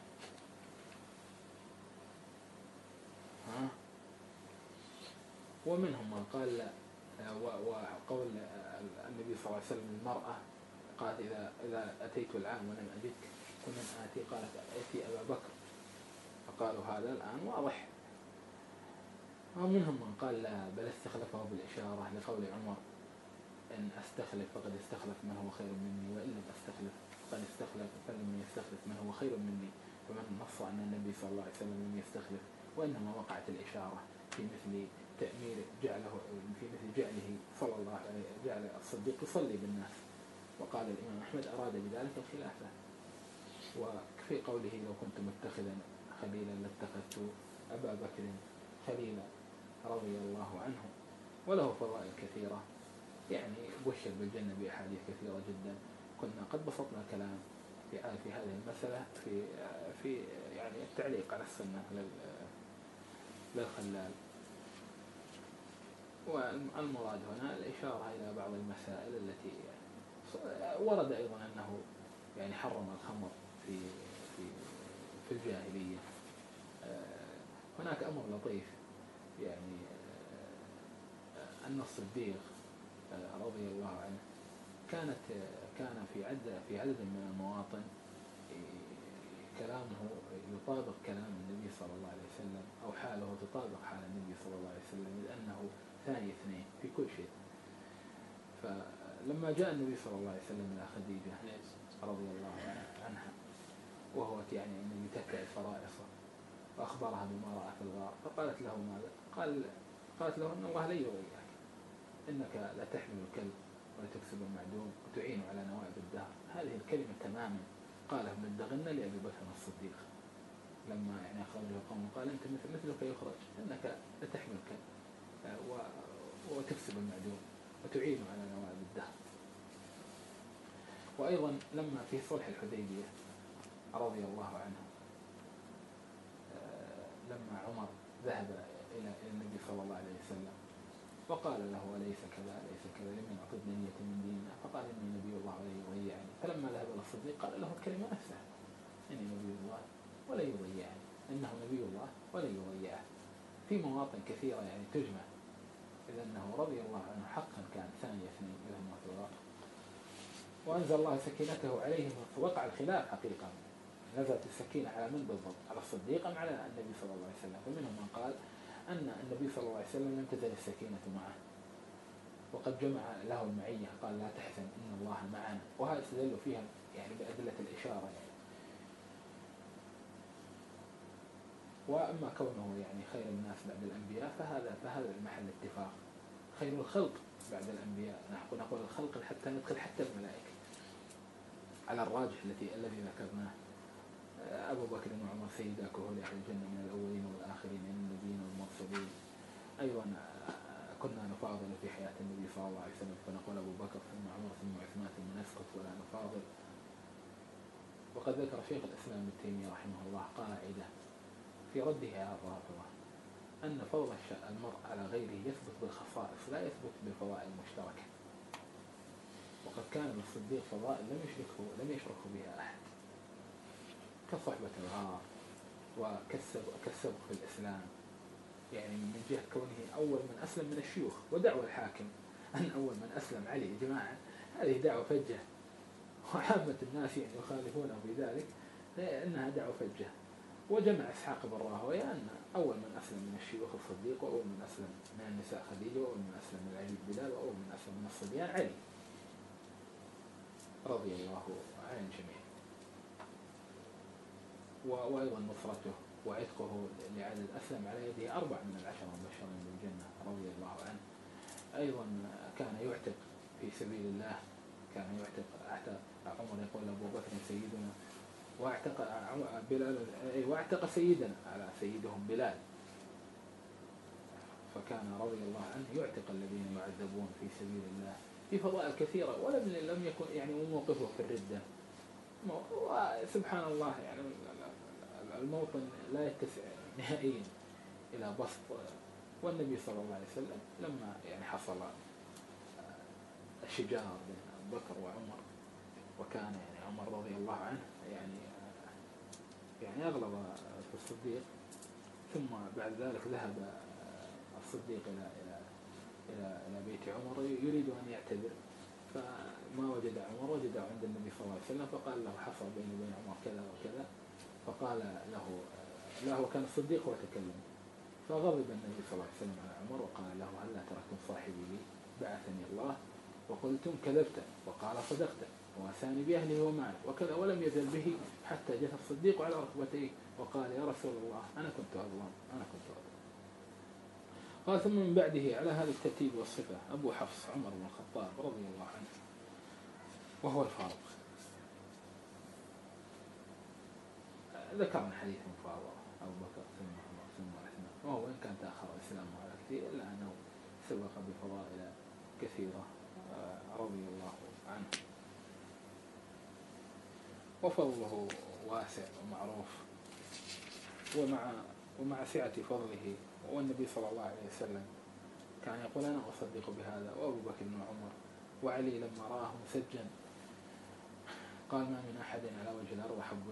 [SPEAKER 1] ومنهم من قال لا، وقول النبي صلى الله عليه وسلم المرأة قالت إذا أتيت العام ولم أجدك فمن آتي؟ قالت أتي أبا بكر. فقالوا هذا الآن واضح. ومنهم من قال لا، بل استخلفه بالإشارة لقول عمر: إن أستخلف فقد استخلف من هو خير مني، وإن لم أستخلف فقد استخلف فلم يستخلف من هو خير مني. فمن نص أن النبي صلى الله عليه وسلم لم يستخلف، وإنما وقعت الإشارة في مثل تأمير جعله صلى الله عليه جعل الصديق يصلي بالناس. وقال الإمام أحمد أراد بذلك الخلافة. وفي قوله: لو كنت متخذا خليلا لاتخذت أبا بكر خليلا رضي الله عنه. وله فضائل كثيرة، يعني بشر بالجنة بأحاديث كثيرة جدا. كنا قد بسطنا كلام في هذه المسألة في يعني التعليق على السنة للخلال. والمراد هنا الإشارة إلى بعض المسائل التي ورد أيضا أنه يعني حرم الخمر في الجاهلية. هناك أمر لطيف، يعني أن الصديق رضي الله عنه كان في عدد من المواطن كلامه يطابق كلام النبي صلى الله عليه وسلم، أو حاله تطابق حال النبي صلى الله عليه وسلم، لأنه ثاني اثنين في كل شيء. فلما جاء النبي صلى الله عليه وسلم إلى خديجة رضي الله عنها، وهو يعني أن يتكئ فرائصه، وأخبرها بما رأى في الغار، فقالت له ماذا؟ قالت له: إن الله لا يضيعك، إنك لا تحمل الكلب ولا تكسب المعدوم وتعين على نوائب الدهر. هذه الكلمة تماما قالها ابن الدغنة لأبي بكر الصديق لما يعني أخرجه قوم، قال: أنت مثلك يخرج، إنك لا تحمل الكلب وتكسب المعدوم وتعين على نوائب الدهر. وأيضا لما في صلح الحديبية رضي الله عنه، لما عمر ذهب إلى النبي صلى الله عليه وسلم وقال له: أليس كذا أليس كذا، لمن أعطيت نية من ديننا؟ فقال: إني نبي الله ولا يضيعني. فلما ذهب إلى الصديق قال له الكلمة نفسها: إني نبي الله ولا يضيعني، إنه نبي الله ولا يضيعه. في مواطن كثيرة يعني تجمع، إذا أنه رضي الله عنه حقا كان ثاني اثنين لهم في الغار، وأنزل الله سكينته عليهم، وقع الخلاف حقيقة نزلت السكينة على من بالضبط؟ على الصديق أم على النبي صلى الله عليه وسلم؟ فمنهم من قال أن النبي صلى الله عليه وسلم لم تزل السكينة معه، وقد جمع له المعية، قال لا تحزن إن الله معنا، وهذا استدلوا فيها يعني بأدلة الإشارة يعني. وأما كونه يعني خير الناس بعد الأنبياء فهذا المحل اتفاق. خير الخلق بعد الأنبياء، نقول الخلق حتى ندخل حتى الملائكة على الراجح الذي ذكرناه. أبو بكر وعمر سيدا كهول أهل الجنة من الأولين والآخرين من النبيين والمرسلين. أيضا كنا نفاضل في حياة النبي صلى الله عليه وسلم فنقول أبو بكر ثم عمر ثم عثمان ثم نسكت ولا نفاضل. وقد ذكر شيخ الإسلام ابن تيمية رحمه الله قاعدة في رده على الرافضة أن فضل المرء على غيره يثبت بالخصائص لا يثبت بالفضائل المشتركة. وقد كان للصديق فضائل لم يشركه بها أحد، كصحبة الغار وكالسبق في الإسلام، يعني من جهة كونه أول من أسلم من الشيوخ. ودعوى الحاكم أن أول من أسلم علي يا جماعة هذه دعوة فجة، وعامة الناس يعني يخالفونه في ذلك إنها دعوة فجة. وجمع إسحاق بن راهويه أن أول من أسلم من الشيوخ الصديق، وأول من أسلم من النساء خديجة، وأول من أسلم من العبيد بلال، وأول من أسلم من الصبيان علي رضي الله عن الجميع. وأيضا نصرته وعتقه لعدد أسلم على يده 4 من العشرة المبشرين بالجنة رضي الله عنه. أيضا كان يعتق في سبيل الله، كان اعتق عمر يقول أبو بكر سيدنا، واعتق بلال، واعتق سيدنا على سيدهم بلال. فكان رضي الله عنه يعتق الذين يعذبون في سبيل الله في فضائل كثيرة، ولم يكن يعني موقفه في الردة. وسبحان الله يعني الموطن لا يتسع نهائيا إلى بسط. والنبي صلى الله عليه وسلم لما يعني حصل الشجار بين أبو بكر وعمر، وكان يعني عمر رضي الله عنه يعني أغلب في الصديق، ثم بعد ذلك ذهب الصديق إلى بيت عمر يريد أن يعتذر، فما وجد عمر، وجد عند النبي صلى الله عليه وسلم، فقال له حصل بيني وبين عمر كذا وكذا. فقال له وكان الصديق هو تكلم، فغضب النبي صلى الله عليه وسلم على عمر وقال له هلا تركتم صاحبي لي بعثني الله وقلتم كذبت وقال صدقت وأساني بأهله وماله وكذا، ولم يزل به حتى جث الصديق على ركبتيه وقال يا رسول الله أنا كنت أظلم. قال ثم من بعده على هذا الترتيب والصفة أبو حفص عمر بن الخطاب رضي الله عنه، وهو الفاروق. ذكرنا حديث مفاضلة أبو بكر ثم عمر ثم عثمان، وهو إن كان تأخر إسلامه على كثير إلا أنه سبق بفضائل كثيرة رضي الله عنه. وفضله واسع ومعروف، ومع سعة فضله. والنبي صلى الله عليه وسلم كان يقول أنا أصدق بهذا، وأبو بكر وعمر وعلي لما رآه مسجن قال ما من أحد على وجه الأرض أحب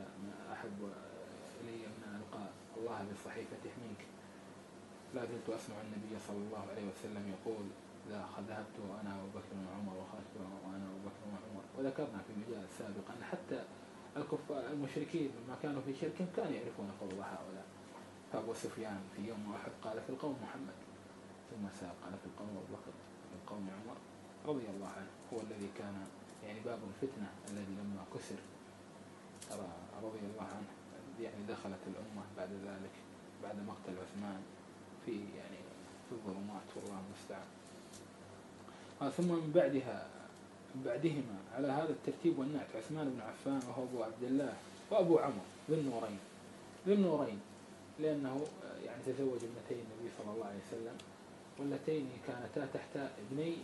[SPEAKER 1] إلي من أن ألقى الله بالصحيفة منك. لا زلت أسمع النبي صلى الله عليه وسلم يقول لا ذهبت وأنا أبو بكر وعمر وخرجت وأنا أبو بكر وعمر. وذكرنا في مجال سابق أن حتى الكفار المشركين لما كانوا في شرك كانوا يعرفون فضل هؤلاء. فأبو سفيان في يوم أحد قال في القوم محمد، ثم ساق قال في القوم أبو بكر، في القوم عمر رضي الله عنه. هو الذي كان يعني باب الفتنة الذي لما كسر رضي الله عنه يعني دخلت الأمة بعد ذلك بعد مقتل عثمان في الظلمات والله المستعان. ثم من بعدهما على هذا الترتيب والنعت عثمان بن عفان وهو أبو عبد الله وأبو عمر ذو النورين لأنه يعني تزوج ابنتي النبي صلى الله عليه وسلم، واللتين كانتا تحت ابني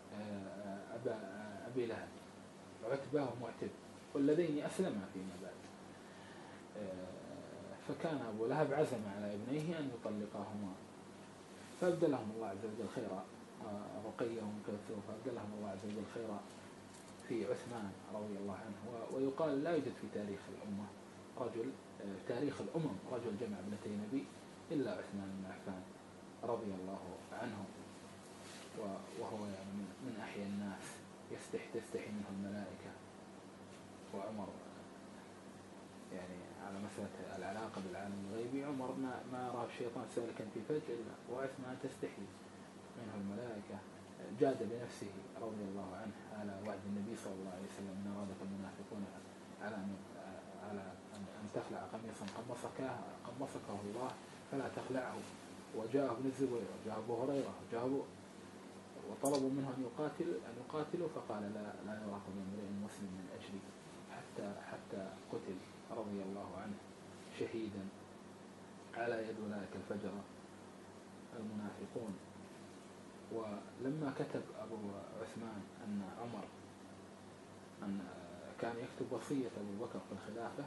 [SPEAKER 1] أبي لهب عتبة ومعتب، واللذين أسلما فيما بعد. فكان أبو لهب عزم على ابنيه أن يطلقاهما، فأبدلهم الله عز وجل خيرا، رقية ومكلثوم، فأبدلهم الله عز وجل خيرا في عثمان رضي الله عنه. ويقال لا يوجد في تاريخ الأمة رجل تاريخ الأمم رجل جمع ابنتي نبي إلا عثمان بن عفان رضي الله عنه، وهو يعني من أحيا الناس تستحي منه الملائكة. وعمر يعني على مسألة العلاقة بالعالم الغيبي، عمر ما رأى الشيطان سالكا في فج إلا وعثمان تستحي منه الملائكة، جاد بنفسه رضي الله عنه على وعد النبي صلى الله عليه وسلم إن أرادك المنافقون على أن تخلع قميصا قمصكه الله فلا تخلعه. وجاء ابن الزبير وجاء أبو هريرة وطلبوا منه أن يقاتلوا فقال لا يراقب امرئ مسلم من أجلي حتى قتل رضي الله عنه شهيدا على يد أولئك الفجر المنافقون. ولما كتب أبو عثمان أن عمر أن كان يكتب وصية أبو بكر في الخلافة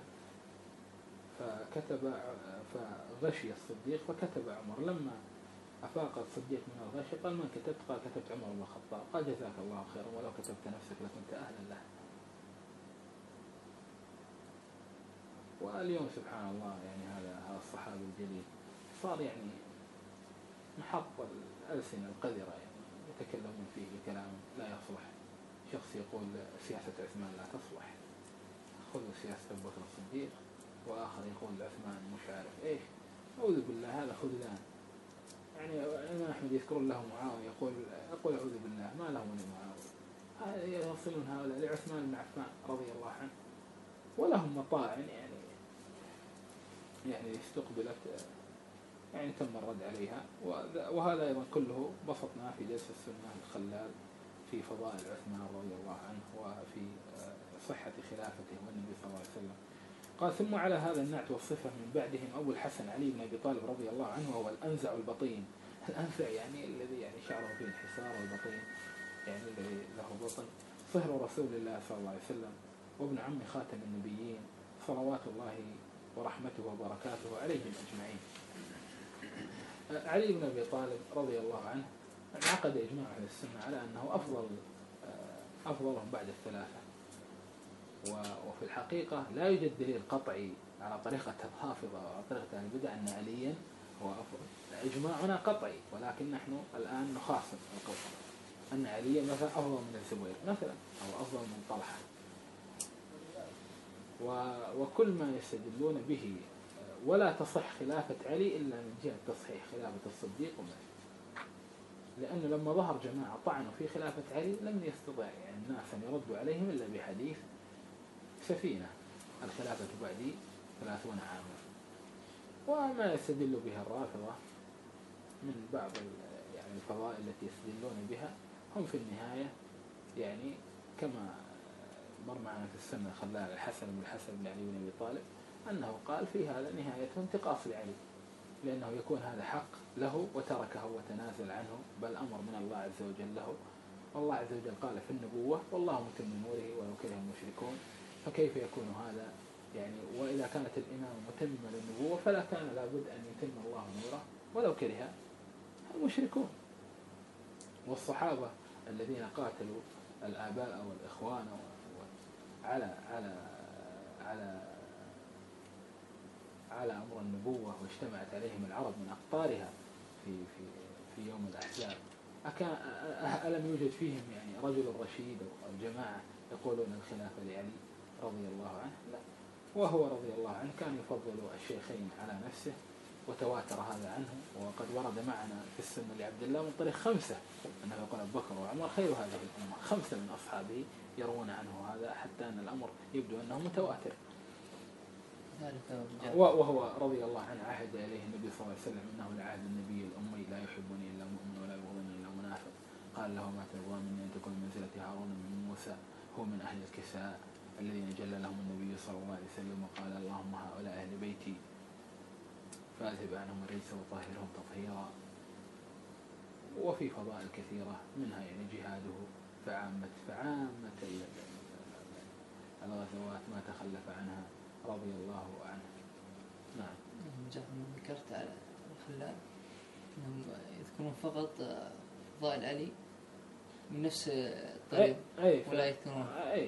[SPEAKER 1] فغشي الصديق فكتب عمر. لما أفاق الصديق من الغش قال من كتبت؟ قال كتبت عمر بن الخطاب. قال جزاك الله خيرا ولو كتبت نفسك لكنت أهلا له. واليوم سبحان الله يعني هذا الصحابي الجليل صار يعني محط الألسنة القذرة، يعني يتكلمون فيه بكلام لا يصلح. شخص يقول سياسة عثمان لا تصلح، خذوا سياسة أبو بكر الصديق، وآخر يقول عثمان مش عارف إيش. أعوذ بالله، هذا خذلان. يعني الإمام أحمد يذكر له معاوية يقول أعوذ بالله ما له من معاوية. يصلون هؤلاء لعثمان بن عفان رضي الله عنه ولهم مطاعن يعني استقبلت يعني تم الرد عليها. وهذا أيضا كله بسطناه في جلسة السنة الخلال في فضائل عثمان رضي الله عنه وفي صحة خلافته والنبي صلى الله عليه وسلم. قال ثم على هذا النعت والصفة من بعدهم أبو الحسن علي بن أبي طالب رضي الله عنه وهو الأنزع البطين. الأنزع يعني الذي يعني شعره فيه انحسار، والبطين يعني الذي له بطن. صهر رسول الله صلى الله عليه وسلم وابن عم خاتم النبيين صلوات الله ورحمته وبركاته عليهم أجمعين. علي بن أبي طالب رضي الله عنه انعقد إجماع أهل السنة على أنه أفضلهم بعد الثلاثة. وفي الحقيقة لا يوجد دليل قطعي على طريقة الرافضة أو على طريقة البدع أن عليا هو أفضل. إجماعنا قطعي، ولكن نحن الآن نخاصم القول أن عليا مثلا أفضل من الزبير مثلا أو أفضل من طلحة. وكل ما يستدلون به ولا تصح خلافة علي إلا من جهة تصحيح خلافة الصديق ومثل. لأنه لما ظهر جماعة طعنوا في خلافة علي لم يستطيع يعني الناس أن يردوا عليهم إلا بحديث سفينة الخلافة بعدي 30 عاما. وما يستدل بها الرافضة من بعض يعني الفضائل التي يستدلون بها هم في النهاية يعني كما مر معنا في السنة خلال الحسن بن علي بن أبي طالب أنه قال في هذا نهاية انتقاص لعلي، لأنه يكون هذا حق له وتركه وتنازل عنه، بل أمر من الله عز وجل له. والله عز وجل قال في النبوة والله متم نوره ولو كره المشركون. فكيف يكون هذا يعني؟ وإذا كانت الإمامة متمة للنبوة فلا كان لابد أن يتم الله نوره ولو كره المشركون. والصحابة الذين قاتلوا الآباء والإخوان على على على على أمر النبوة واجتمعت عليهم العرب من أقطارها في يوم الأحزاب، ألم يوجد فيهم يعني رجل رشيد أو جماعة يقولون الخلافة لعلي رضي الله عنه؟ لا. وهو رضي الله عنه كان يفضل الشيخين على نفسه وتواتر هذا عنه. وقد ورد معنا في السنة لعبد الله من طريق 5 أنه يقول أبو بكر وعمر خير هذه الأمة. 5 من أصحابه يروون عنه هذا حتى أن الأمر يبدو أنه متواتر. وهو رضي الله عنه عهد إليه النبي صلى الله عليه وسلم إنه لعهد النبي الأمي لا يحبني إلا مؤمن ولا يبغضني إلا منافق. قال له ما ترضى مني أن تكون منزلة هارون من موسى هو من أهل الكساء الذين جل لهم النبي صلى الله عليه وسلم وقال اللهم هؤلاء أهل بيتي فأذهب عنهم الرجس وطهرهم تطهيرا. وفي فضائل كثيرة منها يعني جهاده فعامة الغزوات ما تخلف عنها رضي الله عنه. نعم.
[SPEAKER 3] ذكرت على الخلال أنهم يذكرون فقط فضائل علي من نفس الطريق ولا يذكرون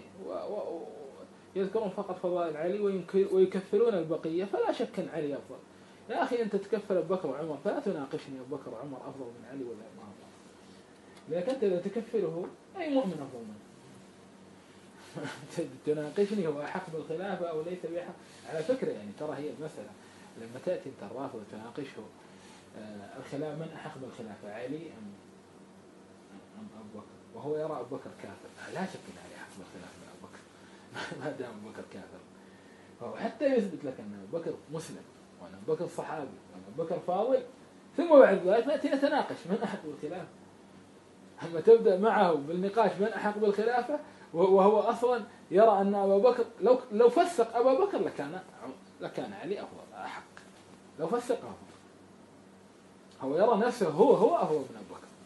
[SPEAKER 1] يذكرون فقط فضائل علي ويكفرون البقية. فلا شك أن علي أفضل. يا أخي أنت تكفر أبو بكر وعمر فلا تناقشني أبو بكر وعمر أفضل من علي ولا ما أفضل. لكن أنت إذا تكفره أي مؤمن أفضل منه. تناقشني هو أحق بالخلافة أو ليس بحق. على فكرة يعني ترى هي المسألة لما تأتي أنت الرافض تناقشه الخلاف من أحق بالخلافة علي أم أبو بكر، وهو يرى أبو بكر كافر، لا شك أن علي أحق بالخلافة من أبو بكر ما دام أبو بكر كافر، فهو حتى يثبت لك أن أبو بكر مسلم وأن أبو بكر صحابي وأن أبو بكر فاضل، ثم بعد ذلك نأتي نتناقش من أحق بالخلافة. أما تبدأ معه بالنقاش من أحق بالخلافة وهو أصلا يرى أن أبا بكر لو فسق أبا بكر لكان علي أفضل أحق، لو فسقه هو يرى نفسه هو ابن أبو بكر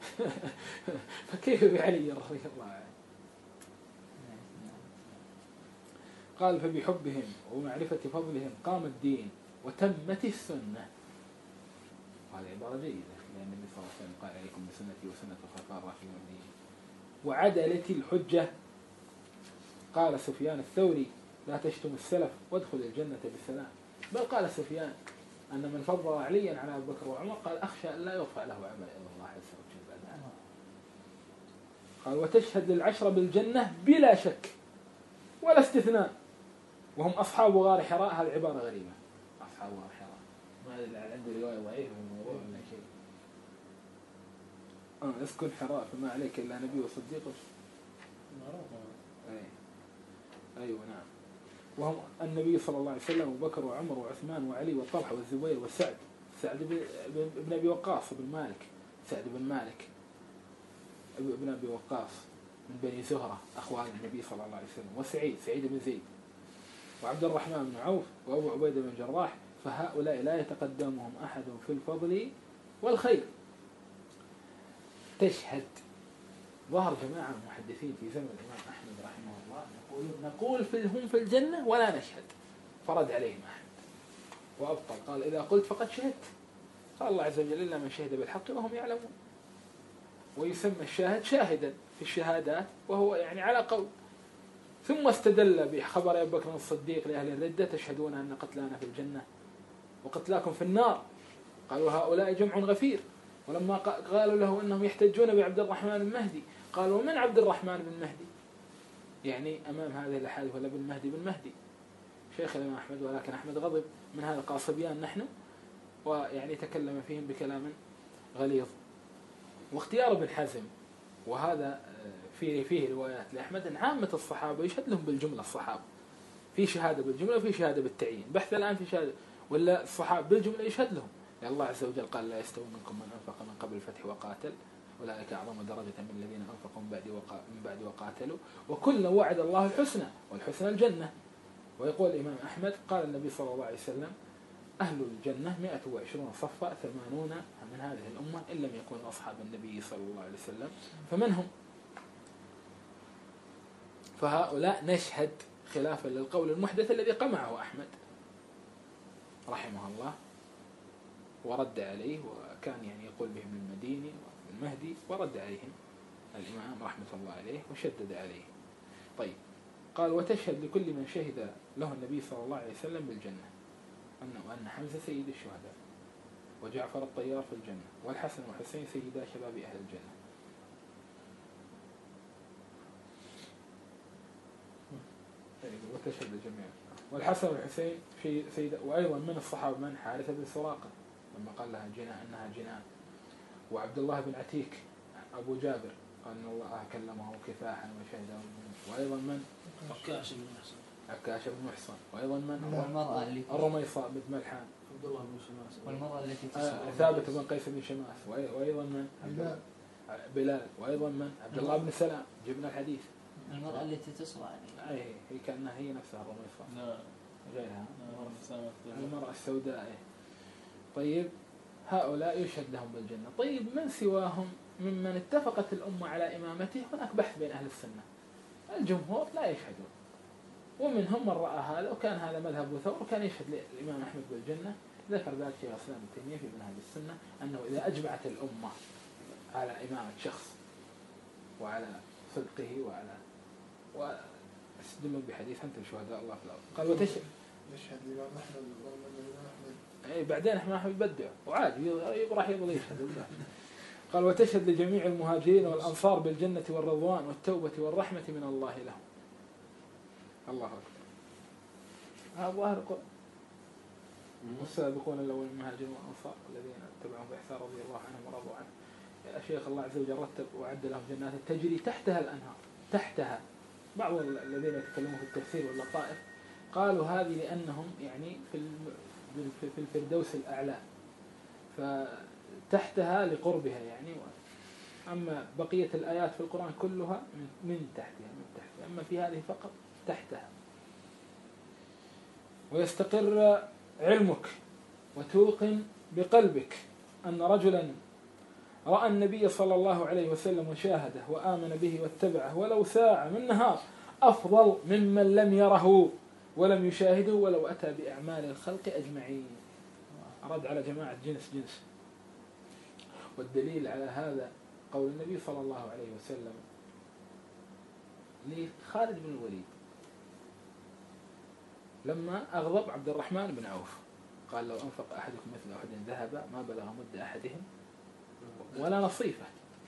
[SPEAKER 1] فكيف بعلي رضي الله عنه؟ قال فبحبهم ومعرفة فضلهم قام الدين وتمت السنة. هذه عبارة جيدة لأن النبي صلى الله عليه وسلم قال عليكم بسنتي وسنة الخلفاء الراشدين المهديين. وعدلت الحجة. قال سفيان الثوري لا تشتم السلف وادخل الجنة بالسلام. بل قال سفيان أن من فضل عليا على أبي بكر وعمر قال أخشى أن لا يرفع له عمل إلى الله عز وجل بعد عنه. قال وتشهد للعشرة بالجنة بلا شك ولا استثناء وهم أصحاب غار حراء. هذه عبارة غريبة، أصحاب غار حراء، ما عندي رواية ضعيفة في الموضوع ولا شيء. اسكن حراء فما عليك إلا نبي وصديق. أيوة نعم. وهم النبي صلى الله عليه وسلم وبكر وعمر وعثمان وعلي وطلحة والزبير وسعد بن أبي وقاص بن مالك، سعد بن مالك ابن أبي وقاص من بني زهرة أخوان النبي صلى الله عليه وسلم، سعيد بن زيد، وعبد الرحمن بن عوف وأبو عبيدة بن جراح. فهؤلاء لا يتقدمهم أحد في الفضل والخير. تشهد. ظهر جماعة المحدثين في زمن الإمام أحمد رحمه الله نقول هم في الجنة ولا نشهد، فرد عليهم أحمد وأبطل، قال إذا قلت فقد شهدت. قال الله عز وجل إلا من شهد بالحق وهم يعلمون. ويسمى الشاهد شاهدا في الشهادات وهو يعني على قول. ثم استدل بخبر أبي بكر الصديق لأهل الردة تشهدون أن قتلانا في الجنة وقتلاكم في النار. قالوا هؤلاء جمع غفير. ولما قالوا له أنهم يحتجون بعبد الرحمن بن مهدي قالوا من عبد الرحمن بن مهدي، يعني أمام هذه الأحاديث ولا بن مهدي شيخ الإمام أحمد، ولكن أحمد غضب من هذا القاصبيان نحن، ويعني تكلم فيهم بكلام غليظ. واختيار ابن حزم وهذا فيه روايات لأحمد أن عامة الصحابة يشهد لهم بالجملة، الصحابة في شهادة بالجملة وفي شهادة بالتعيين. بحث الآن في شهادة ولا الصحابة بالجملة يشهد لهم، لأن الله عز وجل قال لا يستوي منكم من أنفق من قبل الفتح وقاتل أولئك أعظم درجة من الذين أنفقوا من بعد وقاتلوا وكلا وعد الله الحسنى والحسنى الجنة. ويقول الإمام أحمد قال النبي صلى الله عليه وسلم أهل الجنة 120 صفا 80 من هذه الأمة إن لم يكونوا أصحاب النبي صلى الله عليه وسلم فمنهم. فهؤلاء نشهد خلافا للقول المحدث الذي قمعه أحمد رحمه الله ورد عليه، وكان يعني يقول بهم المديني والمهدي، ورد عليهم الإمام رحمة الله عليه وشدد عليه. طيب قال وتشهد لكل من شهد له النبي صلى الله عليه وسلم بالجنة أن حمزة سيد الشهداء وجعفر الطيار في الجنة والحسن والحسين سيدا شباب أهل الجنة. وتشهد الجميع. والحسن والحسين في سيدا، وأيضا من الصحابة من حارثة بن سراقة لما قال لها جناء أنها جناء، وعبد الله بن عتيك أبو جابر قال إن الله كلمه كفاحا وشهده، وأيضا من عكاش بن محصن، وأيضا من الرميصاء بن ملحان،
[SPEAKER 2] عبد الله بن شماس،
[SPEAKER 3] والمرأة التي
[SPEAKER 1] ثابت بن قيس بن شماس، وأيضا من بلال، وأيضا من عبد الله بن سلام جبنا الحديث.
[SPEAKER 3] المرأة التي تصرع
[SPEAKER 1] أي هي كأنها هي نفسها الرميصاء، لا غيرها المرأة السوداء. طيب هؤلاء يشهد لهم بالجنة. طيب من سواهم ممن اتفقت الأمة على إمامته هناك بحث بين أهل السنة، الجمهور لا يشهدون، ومنهم من رأى هذا وكان هذا مذهب ثور وكان يشهد الإمام أحمد بالجنة. ذكر ذلك شيخ الإسلام ابن تيمية في منهج السنة أنه إذا أجمعت الأمة على إمامة شخص وعلى صدقه واستدلوا بحديث أنتم شهداء الله في الأرض. قال وتشهد
[SPEAKER 2] يشهد الإمام أحمد
[SPEAKER 1] أي بعدين أحمد بدع وعادي راح يبغى يشهد. قال وتشهد لجميع المهاجرين والأنصار بالجنة والرضوان والتوبة والرحمة من الله لهم. الله أكبر. هذا ظاهر القرآن. والسابقون الأولون من المهاجرين والأنصار الذين اتبعهم بإحسان رضي الله عنهم ورضوا عنه. يا شيخ الله عز وجل رتب وعد لهم جنات تجري تحتها الأنهار، تحتها. بعض الذين يتكلمون في التفسير واللطائف قالوا هذه لأنهم يعني في الفردوس الأعلى، فتحتها لقربها يعني. أما بقية الآيات في القرآن كلها من تحتها، أما في هذه فقط تحتها. ويستقر علمك وتوقن بقلبك أن رجلا رأى النبي صلى الله عليه وسلم وشاهده وآمن به واتبعه ولو ساعة من نهار أفضل ممن لم يره ولم يشاهده ولو أتى بأعمال الخلق أجمعين. رد على جماعة جنس. والدليل على هذا قول النبي صلى الله عليه وسلم لخالد بن الوليد لما أغضب عبد الرحمن بن عوف، قال لو أنفق أحدكم مثل أحد ذهب ما بلغ مد أحدهم ولا نصيفه.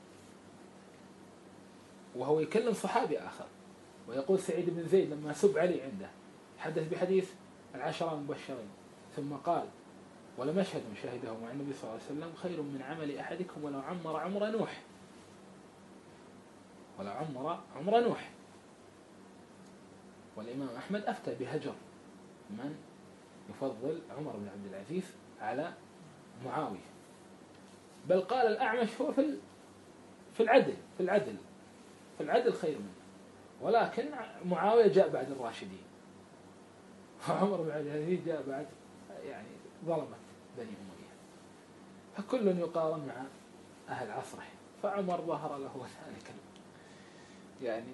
[SPEAKER 1] وهو يكلم صحابي آخر ويقول سعيد بن زيد لما سب علي عنده حدث بحديث العشرة المبشرين، ثم قال ولمشهد شاهده مع النبي صلى الله عليه وسلم خير من عمل أحدكم ولو عمر عمر نوح، ولو عمر نوح. والإمام أحمد أفتى بهجر من يفضل عمر بن عبد العزيز على معاوية، بل قال الأعمش هو في العدل خير منه، ولكن معاوية جاء بعد الراشدين وعمر بن عبد العزيز جاء بعد يعني ظلمت بني أمية، فكل يقارن مع أهل عصره. فعمر ظهر له ذلك يعني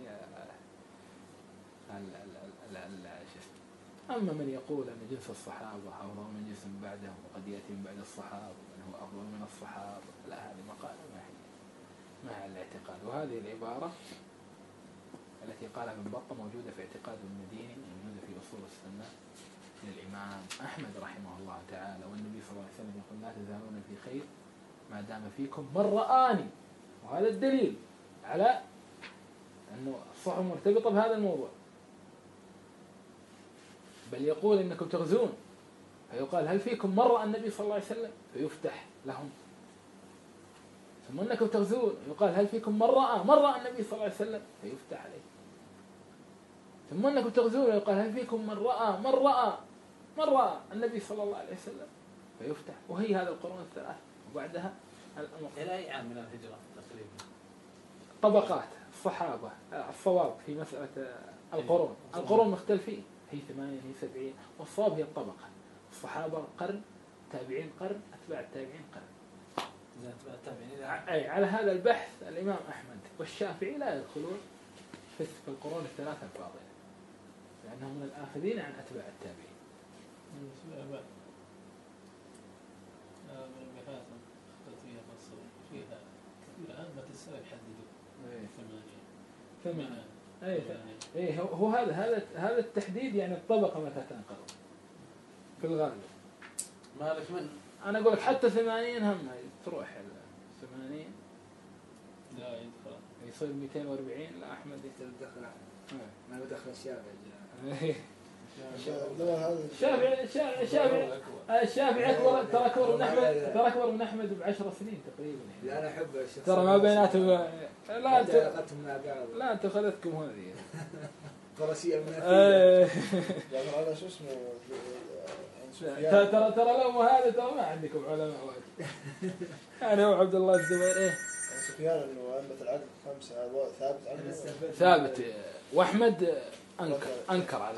[SPEAKER 1] أما من يقول أن جنس الصحابة أفضل من جنس بعدهم وقد يأتي من بعد الصحابة من هو أفضل من الصحابة، لا، هذه مقالة ما هي الاعتقاد. وهذه العبارة التي قالها ابن بطة موجودة في اعتقاد المديني، موجودة في أصول السنة للإمام أحمد رحمه الله تعالى. والنبي صلى الله عليه وسلم يقول لا تزالون في خير ما دام فيكم من رآني. وهذا الدليل على أنه الصحبة مرتبطة بهذا الموضوع. بل يقول إنكم تغزون فيقال هل فيكم من رأى النبي صلى الله عليه وسلم فيفتح لهم، ثم أنكم تغزون يقال هل فيكم من رأى النبي صلى الله عليه وسلم فيفتح عليه، ثم أنكم تغزون يقال هل فيكم من رأى النبي صلى الله عليه وسلم فيفتح. وهي هذا القرون الثلاث. وبعدها الأمر
[SPEAKER 4] إلى أي عام من الهجرة تقريبا؟
[SPEAKER 1] طبقات الصحابة الصواب في مسألة القرون مختلفين، هي 80 هي 70، والصواب هي الطبقة. الصحابة قرن، تابعين قرن، أتباع التابعين قرن. أي على هذا البحث الإمام أحمد والشافعي لا يدخلون في القرون الثلاثة الفاضلة لأنهم من الآخذين عن أتباع التابعين.
[SPEAKER 4] فيها كثير أئمة السلف يحددوا
[SPEAKER 1] 8. هو هذا التحديد يعني الطبقة متى تنقض في الغالب.
[SPEAKER 4] مالك من
[SPEAKER 1] أنا أقول لك حتى 80 هم تروح 80
[SPEAKER 4] لا يدخل
[SPEAKER 1] يصير 240. لا أحمد
[SPEAKER 5] يدخل ما يدخل الشافعي.
[SPEAKER 1] الشافعي أكبر، ترى أكبر من أحمد ب10 سنين تقريبا.
[SPEAKER 5] لا أنا أحب الشخص
[SPEAKER 1] ترى ما بيناتهم
[SPEAKER 5] لا
[SPEAKER 1] أنتم خذتكم هذه
[SPEAKER 5] قرشية من
[SPEAKER 2] يعني على شو اسمه
[SPEAKER 1] ترى لو هذا ترى ما عندكم علماء واجد. يعني هو عبد الله الزبير
[SPEAKER 2] سفيان انه أئمة العدل 5 ثابت عنه
[SPEAKER 1] ثابت. وأحمد أنكر على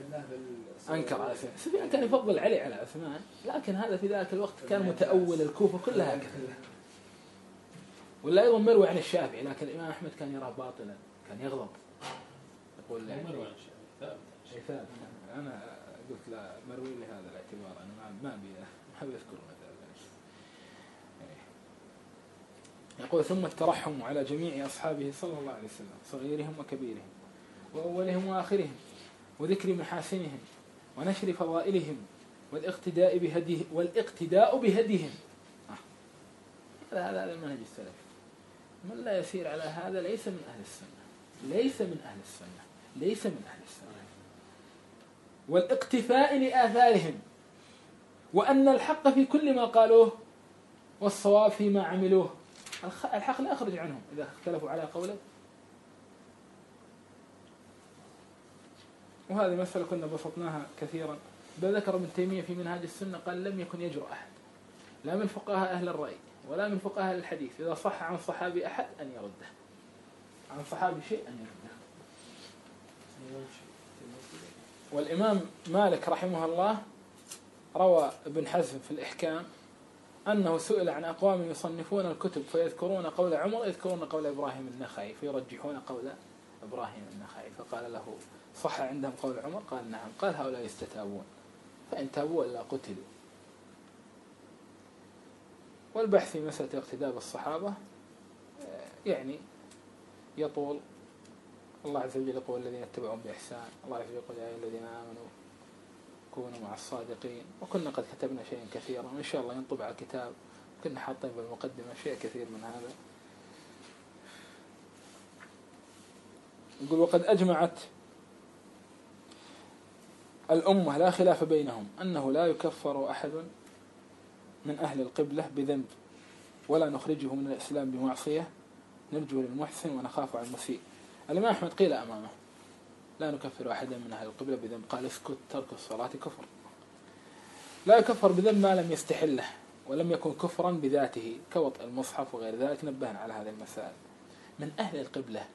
[SPEAKER 1] سفيان كان يفضل علي على عثمان، لكن هذا في ذاك الوقت كان متأول الكوفة كلها كذا. ولا أيضا مروي عن الشافعي، لكن الإمام أحمد كان يراه باطلا، كان يغضب يقول
[SPEAKER 4] مروي عن الشافعي
[SPEAKER 1] ثابت. أنا قلت لا مروي لهذا الاعتبار، أنا ما بيذكر مثلا. يقول ثم الترحم على جميع أصحابه صلى الله عليه وسلم صغيرهم وكبيرهم وأولهم وآخرهم وذكر محاسنهم ونشر فضائلهم والاقتداء بهديهم. هذا المنهج السلفي. من لا يسير على هذا ليس من أهل السنة. والاقتفاء لآثارهم، وأن الحق في كل ما قالوه والصواب فيما عملوه. الحق لا يخرج عنهم إذا اختلفوا على قوله. وهذه مسألة كنا بسطناها كثيرا. بل ذكر ابن تيمية في منهاج السنة قال لم يكن يجرؤ أحد لا من فقهاء أهل الرأي ولا من فقهاء أهل الحديث إذا صح عن صحابي أحد أن يرده، عن صحابي شيء أن يرده. والإمام مالك رحمه الله روى ابن حزم في الإحكام أنه سئل عن أقوام يصنفون الكتب فيذكرون قول عمر ويذكرون قول إبراهيم النخعي فيرجحون قول إبراهيم النخعي، فقال له صح عندهم قول عمر؟ قال نعم. قال هؤلاء يستتابون، فإن تابوا إلا قتلوا. والبحث في مسألة الاقتداء بالصحابة يعني يطول. الله عز وجل يقول الذين اتبعهم بإحسان، الله عز وجل يقول يا أيها الذين آمنوا كونوا مع الصادقين. وكنا قد كتبنا شيئا كثيرا وإن شاء الله ينطبع الكتاب، كنا حاطين بالمقدمة شيء كثير من هذا. يقول وقد أجمعت الأمة لا خلاف بينهم أنه لا يكفر أحد من أهل القبلة بذنب ولا نخرجه من الإسلام بمعصية، نرجو للمحسن ونخاف على المسيء. الإمام أحمد قيل أمامه لا نكفر أحدا من أهل القبلة بذنب، قال اسكت، ترك الصلاة كفر. لا يكفر بذنب ما لم يستحله ولم يكن كفرا بذاته كوطء المصحف وغير ذلك. نبهنا على هذه المسائل. من أهل القبلة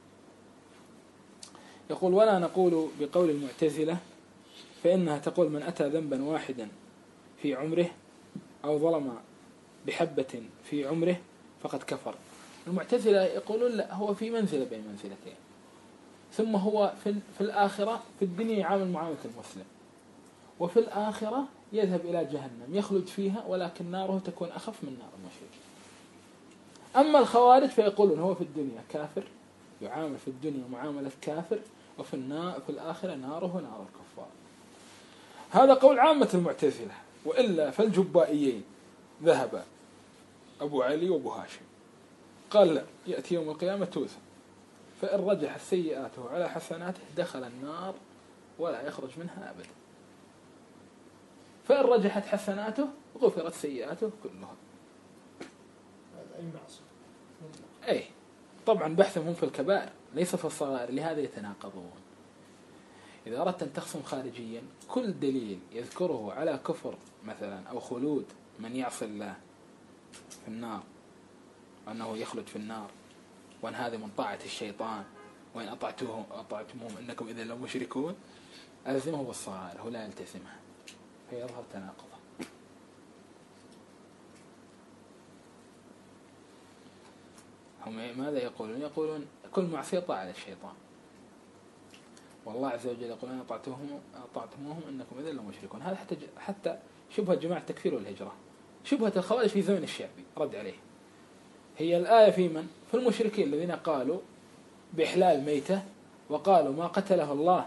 [SPEAKER 1] يقول ولا نقول بقول المعتزلة فإنها تقول من أتى ذنبا واحدا في عمره أو ظلم بحبة في عمره فقد كفر. المعتزلة يقولون لا، هو في منزلة بين منزلتين، ثم هو في الآخرة في الدنيا يعامل معاملة المسلم، وفي الآخرة يذهب إلى جهنم يخلد فيها ولكن ناره تكون أخف من نار المشرك. أما الخوارج فيقولون هو في الدنيا كافر يعامل في الدنيا معاملة كافر، وفي الآخرة ناره نار الكفار. هذا قول عامة المعتزلة. وإلا فالجبائيين ذهب أبو علي وأبو هاشم قال لا، يأتي يوم القيامة توزن، فإن رجح سيئاته على حسناته دخل النار ولا يخرج منها أبدا، فإن رجحت حسناته غفرت سيئاته كلها.
[SPEAKER 2] هذا أي معصية.
[SPEAKER 1] أي طبعا بحثهم في الكبائر ليس في الصغائر، لهذا يتناقضون. إذا أردت أن تخصم خارجيا كل دليل يذكره على كفر مثلا أو خلود من يعصي الله في النار وأنه يخلد في النار، وأن هذا من طاعة الشيطان، وإن أطعتموهم إنكم إذا لمشركون، ألزمه بالصغائر هو لا يلتزمها، فيظهر تناقضه. هم ماذا يقولون؟ يقولون كل معصية طاعة للشيطان، والله عز وجل يقول أن أطعتموهم إنكم إذا لمشركون. هذا حتى شبهة جماعة التكفير والهجرة، شبهة الخوارج في زمن الشعبي رد عليه. هي الآية في من؟ في المشركين الذين قالوا بإحلال ميتة وقالوا ما قتله الله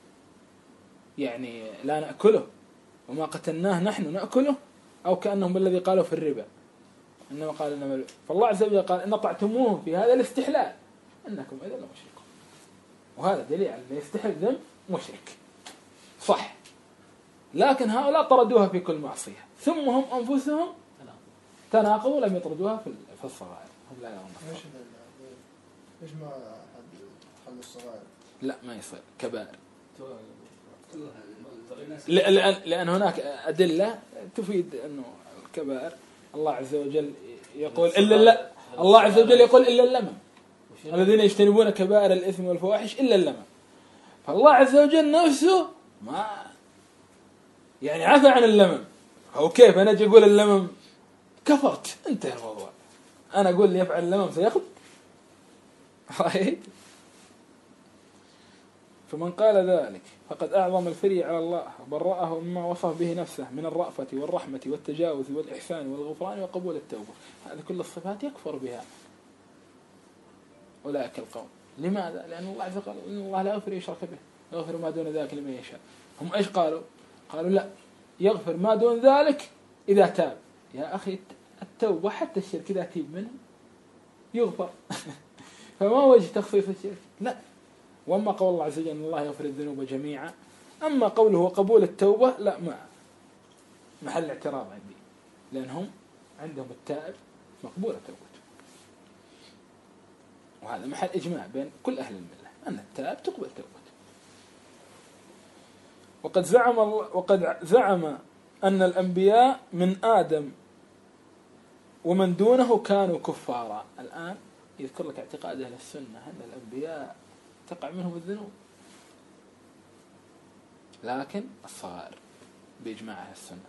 [SPEAKER 1] يعني لا نأكله وما قتلناه نحن نأكله، أو كأنهم بالذي قالوا في الربا إنما قال إنما. فالله عز وجل قال إن طعتموهم في هذا الاستحلال إنكم إذا لمشركون، وهذا دليل على أن يستحل ذنب مشرك صح، لكن هؤلاء طردوها في كل معصية ثم هم أنفسهم تناقضوا لم يطردوها في الصغائر. هم لا يرون
[SPEAKER 2] ليش ما حل الصغائر؟
[SPEAKER 1] لا ما يصير كبائر،
[SPEAKER 4] كلها
[SPEAKER 1] لأن هناك أدلة تفيد أنه الكبائر الله عز وجل يقول إلا لا، الله عز وجل يقول إلا اللمم الذين يجتنبون كبائر الإثم والفواحش إلا اللمم. فالله عز وجل نفسه ما يعني عفى عن اللمم، أو كيف أنا أجي أقول اللمم كفرت انتهى الموضوع، أنا أقول لي يفعل اللمم سيخلق رأيت. فمن قال ذلك فقد أعظم الفري على الله وبرأه مما وصف به نفسه من الرأفة والرحمة والتجاوز والإحسان والغفران وقبول التوبة. هذه كل الصفات يكفر بها أولئك القوم. لماذا؟ لأن الله عز وجل إن الله لا يغفر يشرك به يغفر ما دون ذلك لمن يشاء. هم إيش قالوا؟ قالوا لا، يغفر ما دون ذلك إذا تاب. يا أخي التوبة حتى الشرك إذا تيب منه يغفر فما وجه تخصيص الشرك؟ لا. وأما قول الله عز وجل إن الله يغفر الذنوب جميعا أما قوله وقبول التوبة لا، ما محل اعتراض عندي، لأنهم عندهم التائب مقبولة توبته، وهذا محل إجماع بين كل أهل الملة أن التائب تقبل توبته. وقد زعم أن الأنبياء من آدم ومن دونه كانوا كفارا. الآن يذكر لك اعتقاد أهل السنة أن الأنبياء تقع منهم الذنوب، لكن الصغائر بإجماع أهل السنة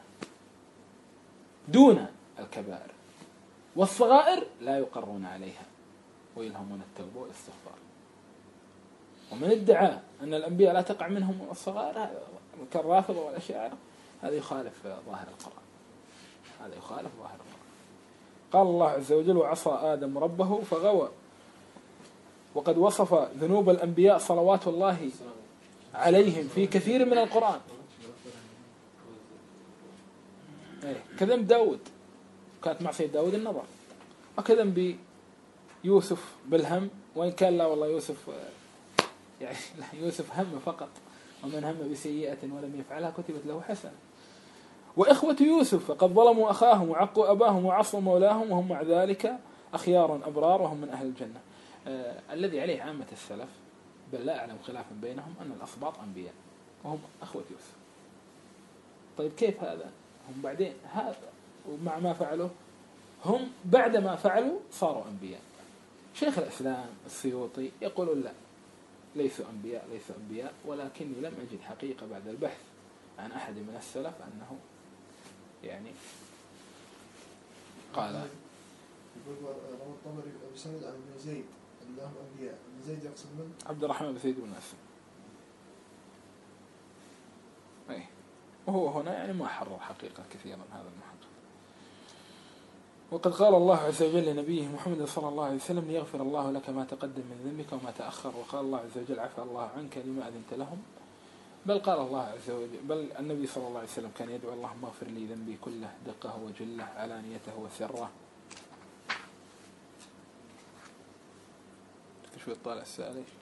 [SPEAKER 1] دون الكبائر، والصغائر لا يقرون عليها ويلهمون التوبة والاستغفار. ومن ادعى أن الأنبياء لا تقع منهم الصغائر هذا كالرافضة والأشاعرة، هذا يخالف ظاهر القرآن، هذا يخالف ظاهر القرآن. قال الله عز وجل وعصى آدم ربه فغوى. وقد وصف ذنوب الأنبياء صلوات الله عليهم في كثير من القرآن، كذنب داود، كانت معصية داود النظر، وكذنب يوسف بالهم، وإن كان لا والله يوسف يعني يوسف هم فقط، ومن هم بسيئة ولم يفعلها كتبت له حسنة. وإخوة يوسف فقد ظلموا أخاهم وعقوا أباهم وعصوا مولاهم وهم مع ذلك أخيار أبرار وهم من أهل الجنة. الذي عليه عامة السلف، بل لا أعلم خلافا بينهم، أن الأصباط أنبياء وهم أخوة يوسف. طيب كيف هذا؟ هم بعدين هذا ومع ما فعلوا، هم بعد ما فعلوا صاروا أنبياء. شيخ الإسلام السيوطي يقول لا، ليسوا أنبياء، ولكني لم أجد حقيقة بعد البحث عن أحد من السلف أنه يعني قال.
[SPEAKER 2] يقول روى الطبري بسند عن ابن زيد أنهم أنبياء. ابن زيد يقصد من؟
[SPEAKER 1] عبد الرحمن بن زيد بن أسلم. أي وهو هنا يعني ما حرر حقيقة كثيرا هذا المحقق. وقد قال الله عز وجل لنبيه محمد صلى الله عليه وسلم ليغفر الله لك ما تقدم من ذنبك وما تأخر. وقال الله عز وجل عفى الله عنك لما أذنت لهم. بل قال الله عز وجل، بل النبي صلى الله عليه وسلم كان يدعو اللهم اغفر لي ذنبي كله دقه وجله علانيته وسره. شو يطالع السؤال ايش؟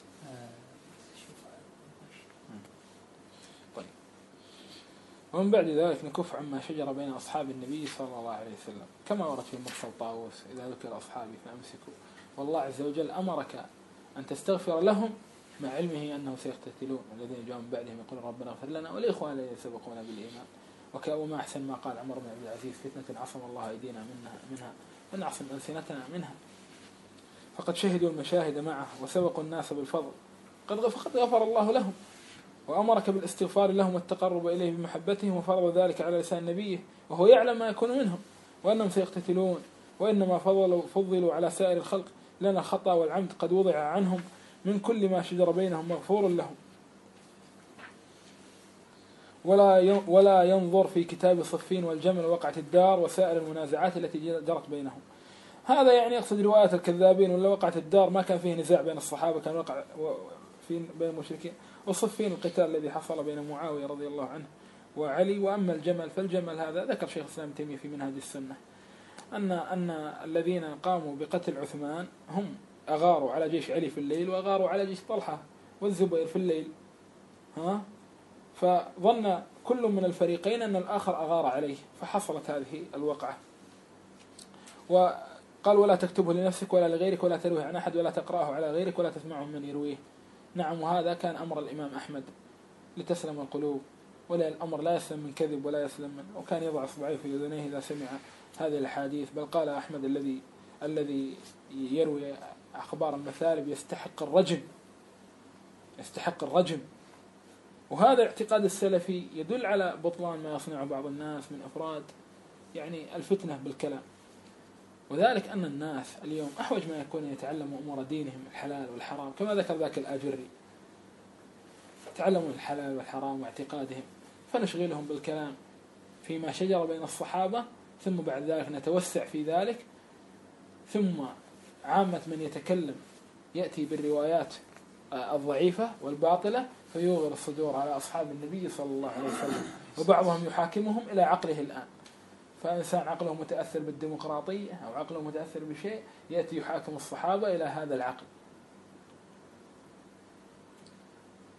[SPEAKER 1] طيب. ومن بعد ذلك نكف عما شجر بين أصحاب النبي صلى الله عليه وسلم، كما ورد في مرسل طاووس إذا ذكر أصحابي فأمسكوا، والله عز وجل أمرك أن تستغفر لهم مع علمه أنه سيقتتلون، والذين جاءوا من بعدهم يقولون ربنا اغفر لنا ولإخواننا الذين سبقونا بالإيمان. وما أحسن ما قال عمر بن عبد العزيز فتنة عصم الله أيدينا منها ونعصم ألسنتنا منها. فقد شهدوا المشاهد معه وسبقوا الناس بالفضل، فقد غفر الله لهم، وأمرك بالاستغفار لهم والتقرب إليه بمحبتهم، وفرض ذلك على لسان نبيه وهو يعلم ما يكون منهم وأنهم سيقتتلون، وإنما فضلوا على سائر الخلق، لأن الخطأ والعمد قد وضع عنهم من كل ما شجر بينهم مغفور لهم. ولا ينظر في كتاب صفين والجمل وقعت الدار وسائر المنازعات التي جرت بينهم. هذا يعني يقصد روايات الكذابين، ولا وقعت الدار ما كان فيه نزاع بين الصحابة، كان وقع بين المشركين. وصفين القتال الذي حصل بين معاوية رضي الله عنه وعلي. وأما الجمل فالجمل هذا ذكر شيخ الإسلام ابن تيمية في منهج السنة أن الذين قاموا بقتل عثمان هم أغاروا على جيش علي في الليل وأغاروا على جيش طلحة والزبير في الليل، فظن كل من الفريقين أن الآخر أغار عليه، فحصلت هذه الوقعة. وقال ولا تكتبه لنفسك ولا لغيرك ولا تروه عن أحد ولا تقرأه على غيرك ولا تسمعه من يرويه. نعم، وهذا كان أمر الإمام أحمد لتسلم القلوب، ولا الأمر لا يسلم من كذب ولا يسلم من، وكان يضع إصبعيه في أذنيه إذا سمع هذه الحديث. بل قال أحمد الذي يروي أخبار المثالب يستحق الرجم. وهذا اعتقاد السلفي يدل على بطلان ما يصنع بعض الناس من إفراد يعني الفتنة بالكلام. وذلك أن الناس اليوم أحوج ما يكون يتعلموا أمور دينهم الحلال والحرام، كما ذكر ذاك الآجري، يتعلموا الحلال والحرام واعتقادهم، فنشغلهم بالكلام فيما شجر بين الصحابة، ثم بعد ذلك نتوسع في ذلك، ثم عامة من يتكلم يأتي بالروايات الضعيفة والباطلة فيوغر الصدور على أصحاب النبي صلى الله عليه وسلم، وبعضهم يحاكمهم إلى عقله الآن. فإنسان عقله متأثر بالديمقراطية أو عقله متأثر بشيء يأتي يحاكم الصحابة إلى هذا العقل.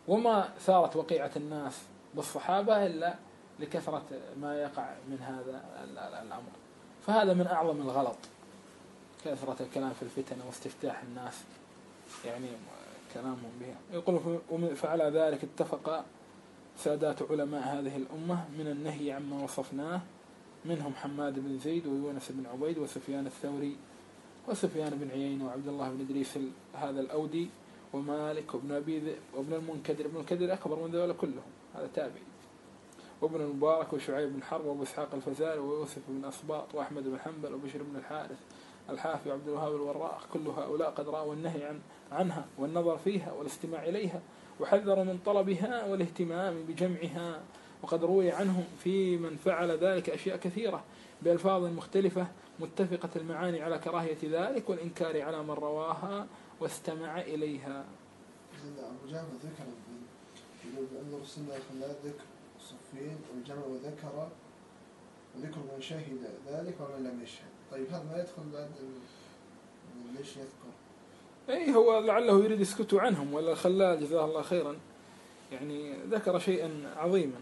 [SPEAKER 1] وما صارت وقيعة الناس بالصحابة إلا لكثرة ما يقع من هذا الأمر. فهذا من أعظم الغلط، كثرة الكلام في الفتن واستفتاح الناس يعني كلامهم بها. يقول فعلى ذلك اتفق سادات علماء هذه الأمة من النهي عما وصفناه، منهم حماد بن زيد ويونس بن عبيد وسفيان الثوري وسفيان بن عيينة وعبد الله بن إدريس هذا الأودي ومالك وابن أبي ذئب وابن المنكدر. ابن المنكدر أكبر من ذولا كلهم، هذا تابعي، وابن المبارك وشعيب بن حرب وابو إسحاق الفزاري ويوسف بن أسباط وأحمد بن حنبل وبشر بن الحارث الحافي وعبد الوهاب الوراق. كل هؤلاء قد رأوا النهي عنها والنظر فيها والاستماع إليها، وحذروا من طلبها والاهتمام بجمعها. وقد روي عنهم في من فعل ذلك أشياء كثيرة بألفاظ مختلفة متفقة المعاني على كراهية ذلك والإنكار على من رواها واستمع إليها.
[SPEAKER 2] أبو جابر ذكر بأن رسول الله خلاه ذكر صفين والجمع وذكر من شهد ذلك ومن لم يشهد. طيب هذا ما يدخل بعد ليش يذكر؟
[SPEAKER 1] أي هو لعله يريد يسكتوا عنهم، ولا خلاه جزاه الله خيرا يعني ذكر شيئا عظيما.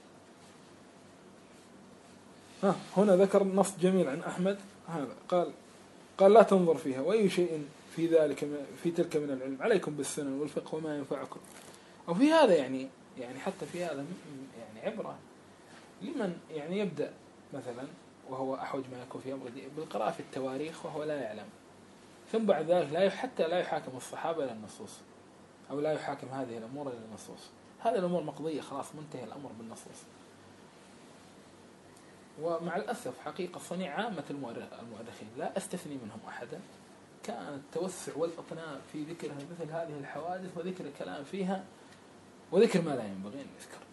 [SPEAKER 1] هنا ذكر نص جميل عن أحمد هذا، قال لا تنظر فيها، وأي شيء في ذلك في تلك من العلم عليكم بالسنن والفقه وما ينفعكم. أو في هذا يعني حتى في هذا يعني عبرة لمن يعني يبدأ مثلا وهو أحوج ما يكون في أمر بالقراءة في التواريخ وهو لا يعلم، ثم بعد ذلك حتى لا يحاكم الصحابة إلى النصوص أو لا يحاكم هذه الأمور إلى النصوص. هذه الأمور مقضية خلاص، منتهي الأمر بالنصوص. ومع الأسف حقيقة صنيع عامة المؤرخين لا أستثني منهم أحدا كان التوسع والإطناب في ذكر مثل هذه الحوادث وذكر الكلام فيها وذكر ما لا ينبغي أن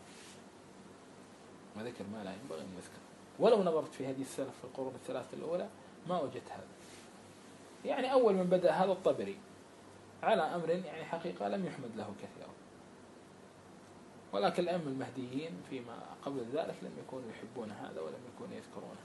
[SPEAKER 1] يذكر. ولو نظرت في هذه السلف في القرون الثلاثة الأولى ما وجدت هذا. يعني أول من بدأ هذا الطبري على أمر يعني حقيقة لم يحمد له كثيرا، ولكن الأئمة المهديين فيما قبل ذلك لم يكونوا يحبون هذا ولم يكونوا يذكرونه.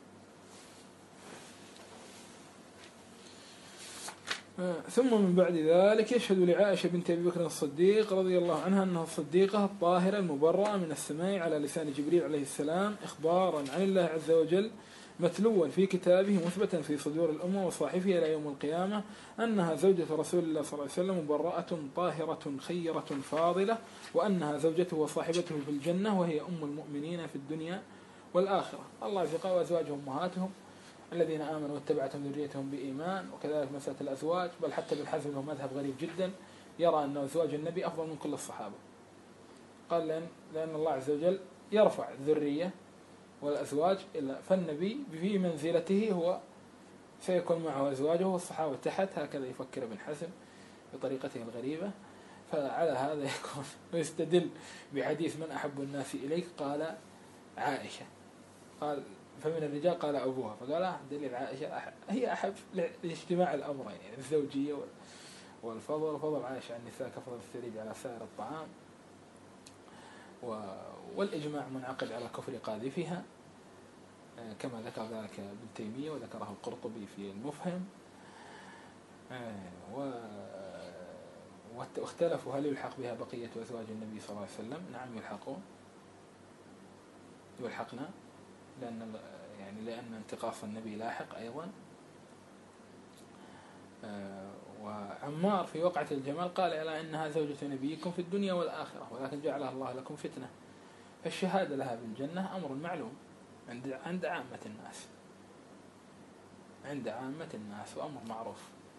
[SPEAKER 1] ثم من بعد ذلك يشهد لعائشة بنت أبي بكر الصديق رضي الله عنها أنها الصديقة الطاهرة المبرأة من السماع على لسان جبريل عليه السلام إخبارا عن الله عز وجل متلوا في كتابه مثبتا في صدور الأمة وصاحفها إلى يوم القيامة أنها زوجة رسول الله صلى الله عليه وسلم مبرأة طاهرة خيرة فاضلة، وأنها زوجته وصاحبته في الجنة وهي أم المؤمنين في الدنيا والآخرة. الله عز وجل وأزواجهم أمهاتهم الذين آمنوا واتبعتهم ذريتهم بإيمان. وكذلك مسألة الأزواج، بل حتى ابن حزم له مذهب غريب جدا يرى أن أزواج النبي أفضل من كل الصحابة. قال لأن الله عز وجل يرفع الذرية والأزواج فالنبي في منزلته هو سيكون معه أزواجه والصحابة تحت، هكذا يفكر ابن حزم بطريقته الغريبة. فعلى هذا يكون ويستدل بحديث من أحب الناس إليك قال عائشة، قال فمن الرجال قال أبوها، فقال دليل عائشة هي أحب لاجتماع الأمرين يعني الزوجية والفضل عائشة عن النساء كفضل الثريد على سائر الطعام، والإجماع منعقد على كفر قاذفها كما ذكر ذلك ابن تيمية وذكره القرطبي في المفهم. واختلفوا هل يلحق بها بقية أزواج النبي صلى الله عليه وسلم. نعم يلحقنا لأن انتقاص النبي لاحق أيضا. وعمار في وقعة الجمال قال ألا إنها زوجة نبيكم في الدنيا والآخرة ولكن جعلها الله لكم فتنة. فالشهادة لها بالجنة أمر معلوم عند عامة الناس وأمر معروف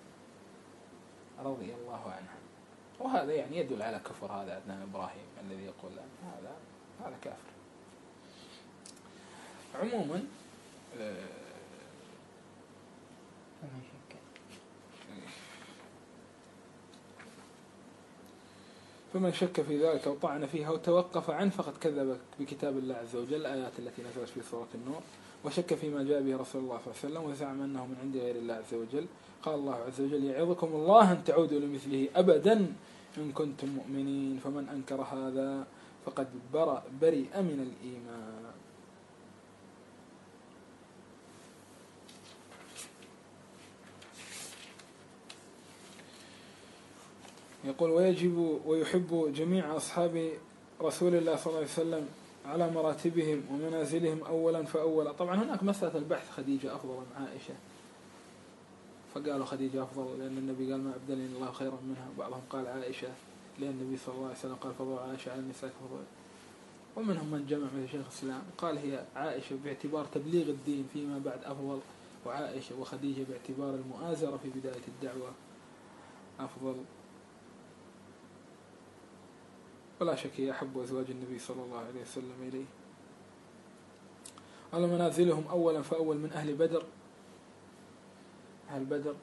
[SPEAKER 1] رضي الله عنها. وهذا يعني يدل على كفر هذا عدنان إبراهيم الذي يقول هذا كافر. عموما فمن شك في ذلك أو طعن فيها وتوقف عنه فقد كذب بكتاب الله عز وجل الآيات التي نزلت في سورة النور، وشك فيما جاء به رسول الله صلى الله عليه وسلم وزعم أنه من عند غير الله عز وجل. قال الله عز وجل يعظكم الله أن تعودوا لمثله أبدا إن كنتم مؤمنين. فمن أنكر هذا فقد برئ من الإيمان.
[SPEAKER 6] يقول ويجب ويحب جميع أصحاب رسول الله صلى الله عليه وسلم على مراتبهم ومنازلهم أولا فأولا. طبعا هناك مسألة البحث خديجة أفضل من عائشة، فقالوا خديجة أفضل لأن النبي قال ما أبدلني الله خيرا منها، بعضهم قال عائشة لأن النبي صلى الله عليه وسلم قال فضل عائشة على النساء كفضل، ومنهم من جمع مثل شيخ الإسلام قال هي عائشة باعتبار تبليغ الدين فيما بعد أفضل، وعائشة وخديجة باعتبار المؤازرة في بداية الدعوة أفضل. ولا شك هي أحب أزواج النبي صلى الله عليه وسلم إليه. قال منازلهم أولا فأول من أهل بدر. أهل بدر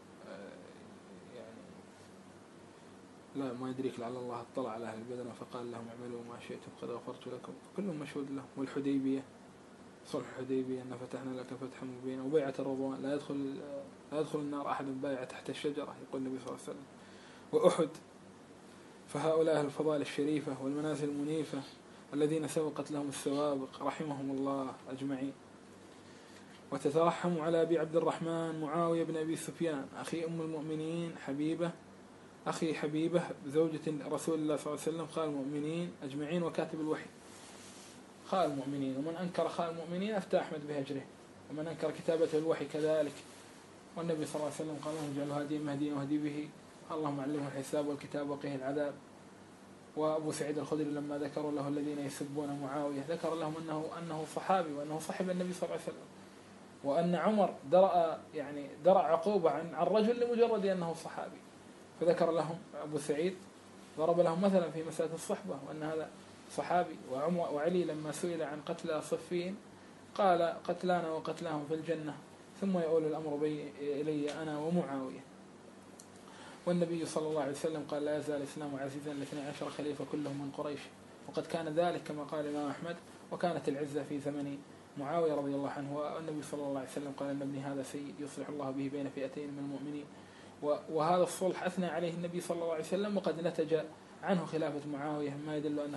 [SPEAKER 6] يعني لا ما يدريك لعل الله اطلع على أهل بدر فقال لهم اعملوا ما شئتم قد غفرت لكم، كلهم مشهود لهم. والحديبية صلح الحديبية أن فتحنا لك فتحا مبينا، وبيعة الرضوان لا يدخل النار أحد بايع تحت الشجرة يقول النبي صلى الله عليه وسلم. وأحد. فهؤلاء الفضائل الشريفة والمنازل المنيفة الذين سبقت لهم السوابق رحمهم الله أجمعين. وتترحم على أبي عبد الرحمن معاوية بن أبي سفيان أخي أم المؤمنين حبيبة زوجة رسول الله صلى الله عليه وسلم خال المؤمنين أجمعين وكاتب الوحي. خال المؤمنين، ومن أنكر خال المؤمنين أفتى أحمد بهجره، ومن أنكر كتابته الوحي كذلك. والنبي صلى الله عليه وسلم قال اللهم اجعله هاديا مهديا واهدي به، اللهم علمه الحساب والكتاب وقيه العذاب. وأبو سعيد الخدري لما ذكروا له الذين يسبون معاوية ذكر لهم أنه صحابي وأنه صحب النبي صلى الله عليه وسلم، وأن عمر درأ عقوبة عن رجل لمجرد أنه صحابي. فذكر لهم أبو سعيد ضرب لهم مثلا في مسألة الصحبة وأن هذا صحابي. وعلي لما سئل عن قتلى صفين قال قتلانا وقتلاهم في الجنة ثم يؤول الأمر إلي أنا ومعاوية. والنبي صلى الله عليه وسلم قال لا يزال الإسلام عزيزا ل12 خليفة كلهم من قريش، وقد كان ذلك كما قال الإمام أحمد، وكانت العزة في زمن معاوية رضي الله عنه. والنبي صلى الله عليه وسلم قال إن ابني هذا سيد يصلح الله به بين فئتين من المؤمنين. وهذا الصلح أثنى عليه النبي صلى الله عليه وسلم، وقد نتج عنه خلافة معاوية ما يدل أن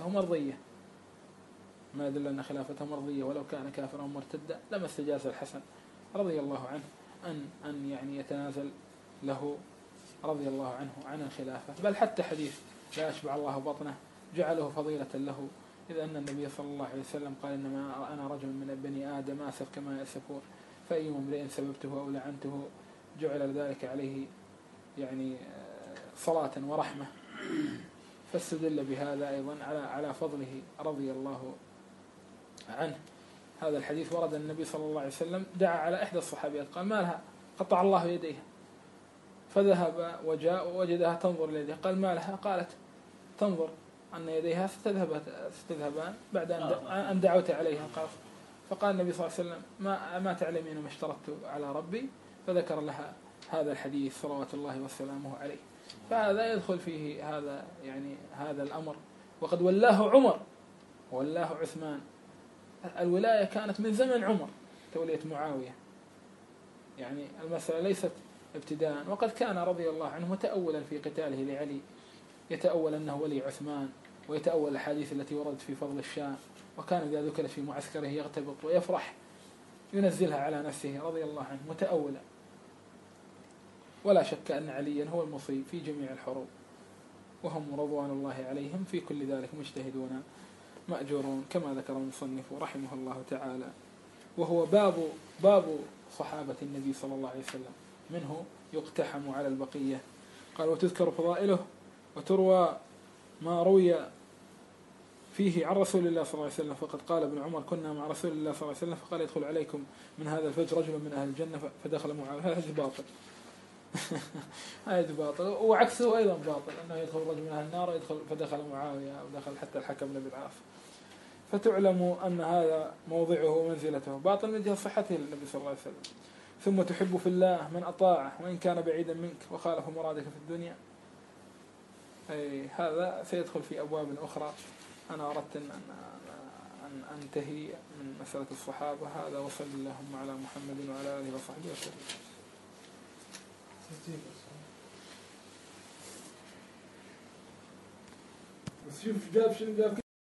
[SPEAKER 6] خلافته مرضية، ولو كان كافرا مرتدا لما استجاز الحسن رضي الله عنه أن يعني يتنازل له رضي الله عنه عن الخلافة. بل حتى حديث لا يشبع الله بطنه جعله فضيلة له، إذ أن النبي صلى الله عليه وسلم قال إنما أنا رجل من بني آدم أسف كما يأسفون، فأي امرئ سببته أو لعنته جعل ذلك عليه يعني صلاة ورحمة. فاستدل بهذا أيضا على فضله رضي الله عنه. هذا الحديث ورد النبي صلى الله عليه وسلم دعا على إحدى الصحابيات قال ما لها؟ قطع الله يديها، فذهب وجاء ووجدها تنظر ليديها قال ما لها؟ قالت تنظر أن يديها ستذهبان بعد أن دعوت عليها. فقال النبي صلى الله عليه وسلم ما تعلمين ما اشترطت على ربي، فذكر لها هذا الحديث صلوات الله وسلامه عليه. فهذا يدخل فيه هذا الأمر. وقد ولاه عمر وولاه عثمان، الولاية كانت من زمن عمر تولية معاوية، يعني المسألة ليست ابتداء. وقد كان رضي الله عنه متأولا في قتاله لعلي، يتأول أنه ولي عثمان، ويتأول الحديث التي وردت في فضل الشام، وكان إذا ذكرت في معسكره يغتبط ويفرح ينزلها على نفسه رضي الله عنه متأولا. ولا شك أن عليا هو المصيب في جميع الحروب، وهم رضوان الله عليهم في كل ذلك مجتهدون مأجورون كما ذكر المصنف رحمه الله تعالى. وهو باب صحابة النبي صلى الله عليه وسلم، منه يقتحم على البقية. قال وتذكر فضائله وتروى ما روي فيه عن رسول الله صلى الله عليه وسلم. فقد قال ابن عمر كنا مع رسول الله صلى الله عليه وسلم فقال يدخل عليكم من هذا الفجر رجل من أهل الجنة فدخل معاوية. هذا باطل. هذا باطل. وعكسه أيضا باطل، أنه يدخل رجل من أهل النار فدخل معاوية أو دخل حتى الحكم بن العاص. فتعلم أن هذا موضعه ومنزلته باطل من جهة صحته للنبي صلى الله عليه وسلم. ثم تحب في الله من أطاعه وإن كان بعيدا منك وخالف مرادك في الدنيا. هذا سيدخل في أبواب أخرى. أنا أردت أن أنتهي من مسألة الصحابة. هذا وصل اللهم على محمد وعلى آله وصحبه وسلم.
[SPEAKER 2] بس شوف جاب